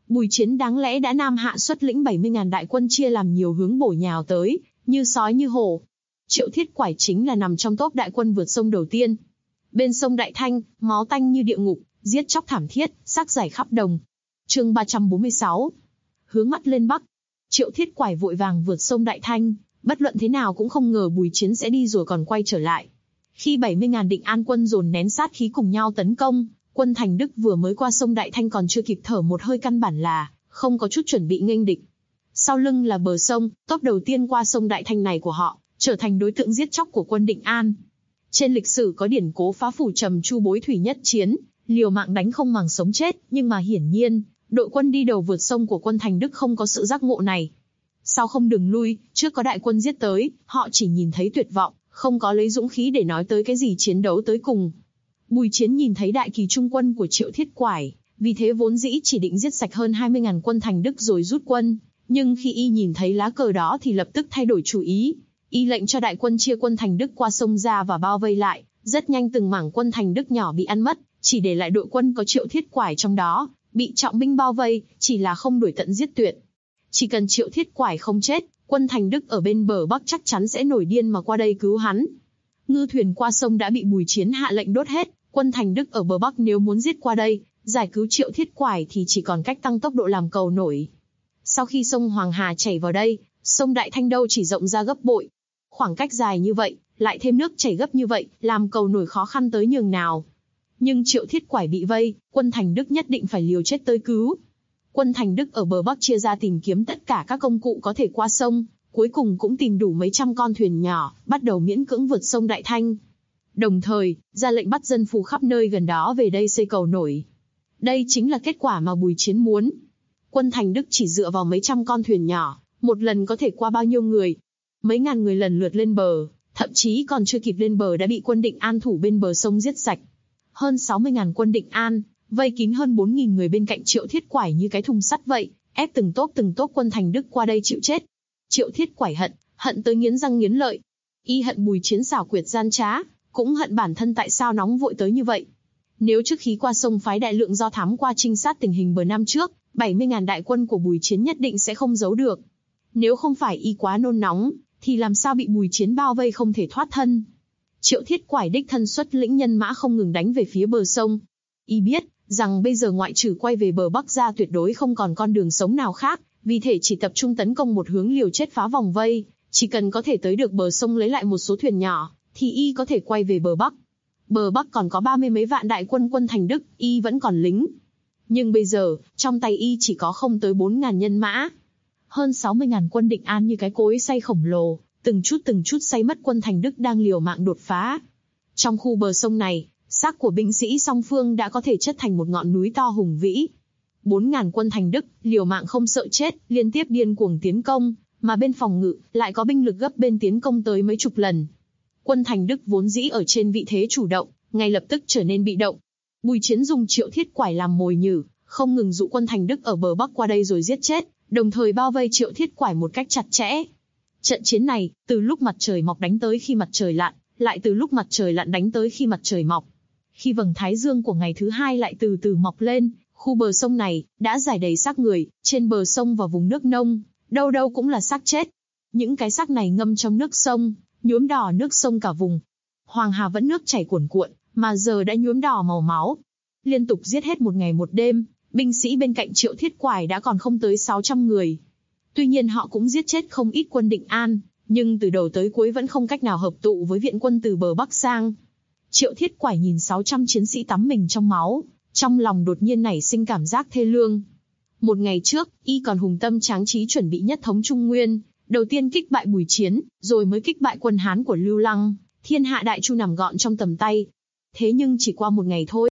Bùi Chiến đáng lẽ đã nam hạ xuất lĩnh 70.000 đại quân chia làm nhiều hướng bổ nhào tới, như sói như hổ. Triệu Thiết Quải chính là nằm trong top đại quân vượt sông đầu tiên. Bên sông Đại Thanh, máu tanh như địa ngục, giết chóc thảm thiết, xác rải khắp đồng. Chương 346. Hướng mắt lên bắc. Triệu Thiết Quải vội vàng vượt sông Đại Thanh, bất luận thế nào cũng không ngờ Bùi Chiến sẽ đi rồi còn quay trở lại. Khi 70.000 Định An quân dồn nén sát khí cùng nhau tấn công, quân Thành Đức vừa mới qua sông Đại Thanh còn chưa kịp thở một hơi căn bản là không có chút chuẩn bị nghênh địch. Sau lưng là bờ sông, top đầu tiên qua sông Đại Thanh này của họ, trở thành đối tượng giết chóc của quân Định An. Trên lịch sử có điển cố phá phủ trầm chu bối thủy nhất chiến, liều mạng đánh không màng sống chết, nhưng mà hiển nhiên, đội quân đi đầu vượt sông của quân Thành Đức không có sự giác ngộ này. Sau không đường lui, trước có đại quân giết tới, họ chỉ nhìn thấy tuyệt vọng, không có lấy dũng khí để nói tới cái gì chiến đấu tới cùng. Bùi Chiến nhìn thấy đại kỳ trung quân của Triệu Thiết Quải, vì thế vốn dĩ chỉ định giết sạch hơn 20.000 quân Thành Đức rồi rút quân, nhưng khi y nhìn thấy lá cờ đó thì lập tức thay đổi chủ ý. Y lệnh cho đại quân chia quân Thành Đức qua sông ra và bao vây lại, rất nhanh từng mảng quân Thành Đức nhỏ bị ăn mất, chỉ để lại đội quân có Triệu Thiết Quải trong đó, bị trọng binh bao vây, chỉ là không đuổi tận giết tuyệt. Chỉ cần Triệu Thiết Quải không chết, quân Thành Đức ở bên bờ bắc chắc chắn sẽ nổi điên mà qua đây cứu hắn. Ngư thuyền qua sông đã bị Bùi Chiến hạ lệnh đốt hết, quân Thành Đức ở bờ bắc nếu muốn giết qua đây, giải cứu Triệu Thiết Quải thì chỉ còn cách tăng tốc độ làm cầu nổi. Sau khi sông Hoàng Hà chảy vào đây, sông Đại Thanh đâu chỉ rộng ra gấp bội. Khoảng cách dài như vậy, lại thêm nước chảy gấp như vậy, làm cầu nổi khó khăn tới nhường nào. Nhưng Triệu Thiết Quải bị vây, quân Thành Đức nhất định phải liều chết tới cứu. Quân Thành Đức ở bờ bắc chia ra tìm kiếm tất cả các công cụ có thể qua sông, cuối cùng cũng tìm đủ mấy trăm con thuyền nhỏ, bắt đầu miễn cưỡng vượt sông Đại Thanh. Đồng thời, ra lệnh bắt dân phù khắp nơi gần đó về đây xây cầu nổi. Đây chính là kết quả mà Bùi Chiến muốn. Quân Thành Đức chỉ dựa vào mấy trăm con thuyền nhỏ, một lần có thể qua bao nhiêu người. Mấy ngàn người lần lượt lên bờ, thậm chí còn chưa kịp lên bờ đã bị quân Định An thủ bên bờ sông giết sạch. Hơn 60.000 quân Định An, vây kín hơn 4.000 người bên cạnh Triệu Thiết Quải như cái thùng sắt vậy, ép từng tốp quân Thành Đức qua đây chịu chết. Triệu Thiết Quải hận tới nghiến răng nghiến lợi. Y hận Bùi Chiến xảo quyệt gian trá, cũng hận bản thân tại sao nóng vội tới như vậy. Nếu trước khi qua sông phái đại lượng do thám qua trinh sát tình hình bờ năm trước, 70.000 đại quân của Bùi Chiến nhất định sẽ không giấu được. Nếu không phải y quá nôn nóng, thì làm sao bị Bùi Chiến bao vây không thể thoát thân. Triệu Thiết Quải đích thân xuất lĩnh nhân mã không ngừng đánh về phía bờ sông. Y biết rằng bây giờ ngoại trừ quay về bờ bắc ra tuyệt đối không còn con đường sống nào khác, vì thể chỉ tập trung tấn công một hướng liều chết phá vòng vây, chỉ cần có thể tới được bờ sông lấy lại một số thuyền nhỏ, thì y có thể quay về bờ bắc. Bờ bắc còn có 30 mấy vạn đại quân quân Thành Đức, y vẫn còn lính. Nhưng bây giờ, trong tay y chỉ có không tới 4.000 nhân mã. Hơn 60.000 quân Định An như cái cối xay khổng lồ, từng chút xay mất quân Thành Đức đang liều mạng đột phá. Trong khu bờ sông này, xác của binh sĩ song phương đã có thể chất thành một ngọn núi to hùng vĩ. 4.000 quân Thành Đức, liều mạng không sợ chết, liên tiếp điên cuồng tiến công, mà bên phòng ngự, lại có binh lực gấp bên tiến công tới mấy chục lần. Quân Thành Đức vốn dĩ ở trên vị thế chủ động, ngay lập tức trở nên bị động. Bùi Chiến dùng Triệu Thiết Quải làm mồi nhử, không ngừng dụ quân Thành Đức ở bờ bắc qua đây rồi giết chết, đồng thời bao vây Triệu Thiết Quải một cách chặt chẽ. Trận chiến này, từ lúc mặt trời mọc đánh tới khi mặt trời lặn, lại từ lúc mặt trời lặn đánh tới khi mặt trời mọc. Khi vầng thái dương của ngày thứ hai lại từ từ mọc lên, khu bờ sông này đã rải đầy xác người, trên bờ sông và vùng nước nông, đâu đâu cũng là xác chết. Những cái xác này ngâm trong nước sông, nhuốm đỏ nước sông cả vùng. Hoàng Hà vẫn nước chảy cuồn cuộn, mà giờ đã nhuốm đỏ màu máu. Liên tục giết hết một ngày một đêm, binh sĩ bên cạnh Triệu Thiết Quải đã còn không tới 600 người. Tuy nhiên họ cũng giết chết không ít quân Định An, nhưng từ đầu tới cuối vẫn không cách nào hợp tụ với viện quân từ bờ bắc sang. Triệu Thiết Quải nhìn 600 chiến sĩ tắm mình trong máu, trong lòng đột nhiên nảy sinh cảm giác thê lương. Một ngày trước, y còn hùng tâm tráng trí chuẩn bị nhất thống Trung Nguyên, đầu tiên kích bại Bùi Chiến, rồi mới kích bại quân Hán của Lưu Lăng, thiên hạ đại chu nằm gọn trong tầm tay. Thế nhưng chỉ qua một ngày thôi.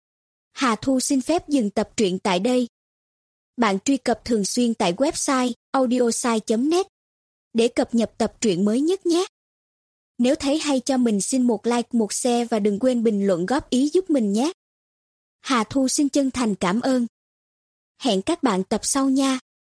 Hà Thu xin phép dừng tập truyện tại đây. Bạn truy cập thường xuyên tại website audiosai.net để cập nhật tập truyện mới nhất nhé. Nếu thấy hay cho mình xin một like, một share và đừng quên bình luận góp ý giúp mình nhé. Hà Thu xin chân thành cảm ơn. Hẹn các bạn tập sau nha.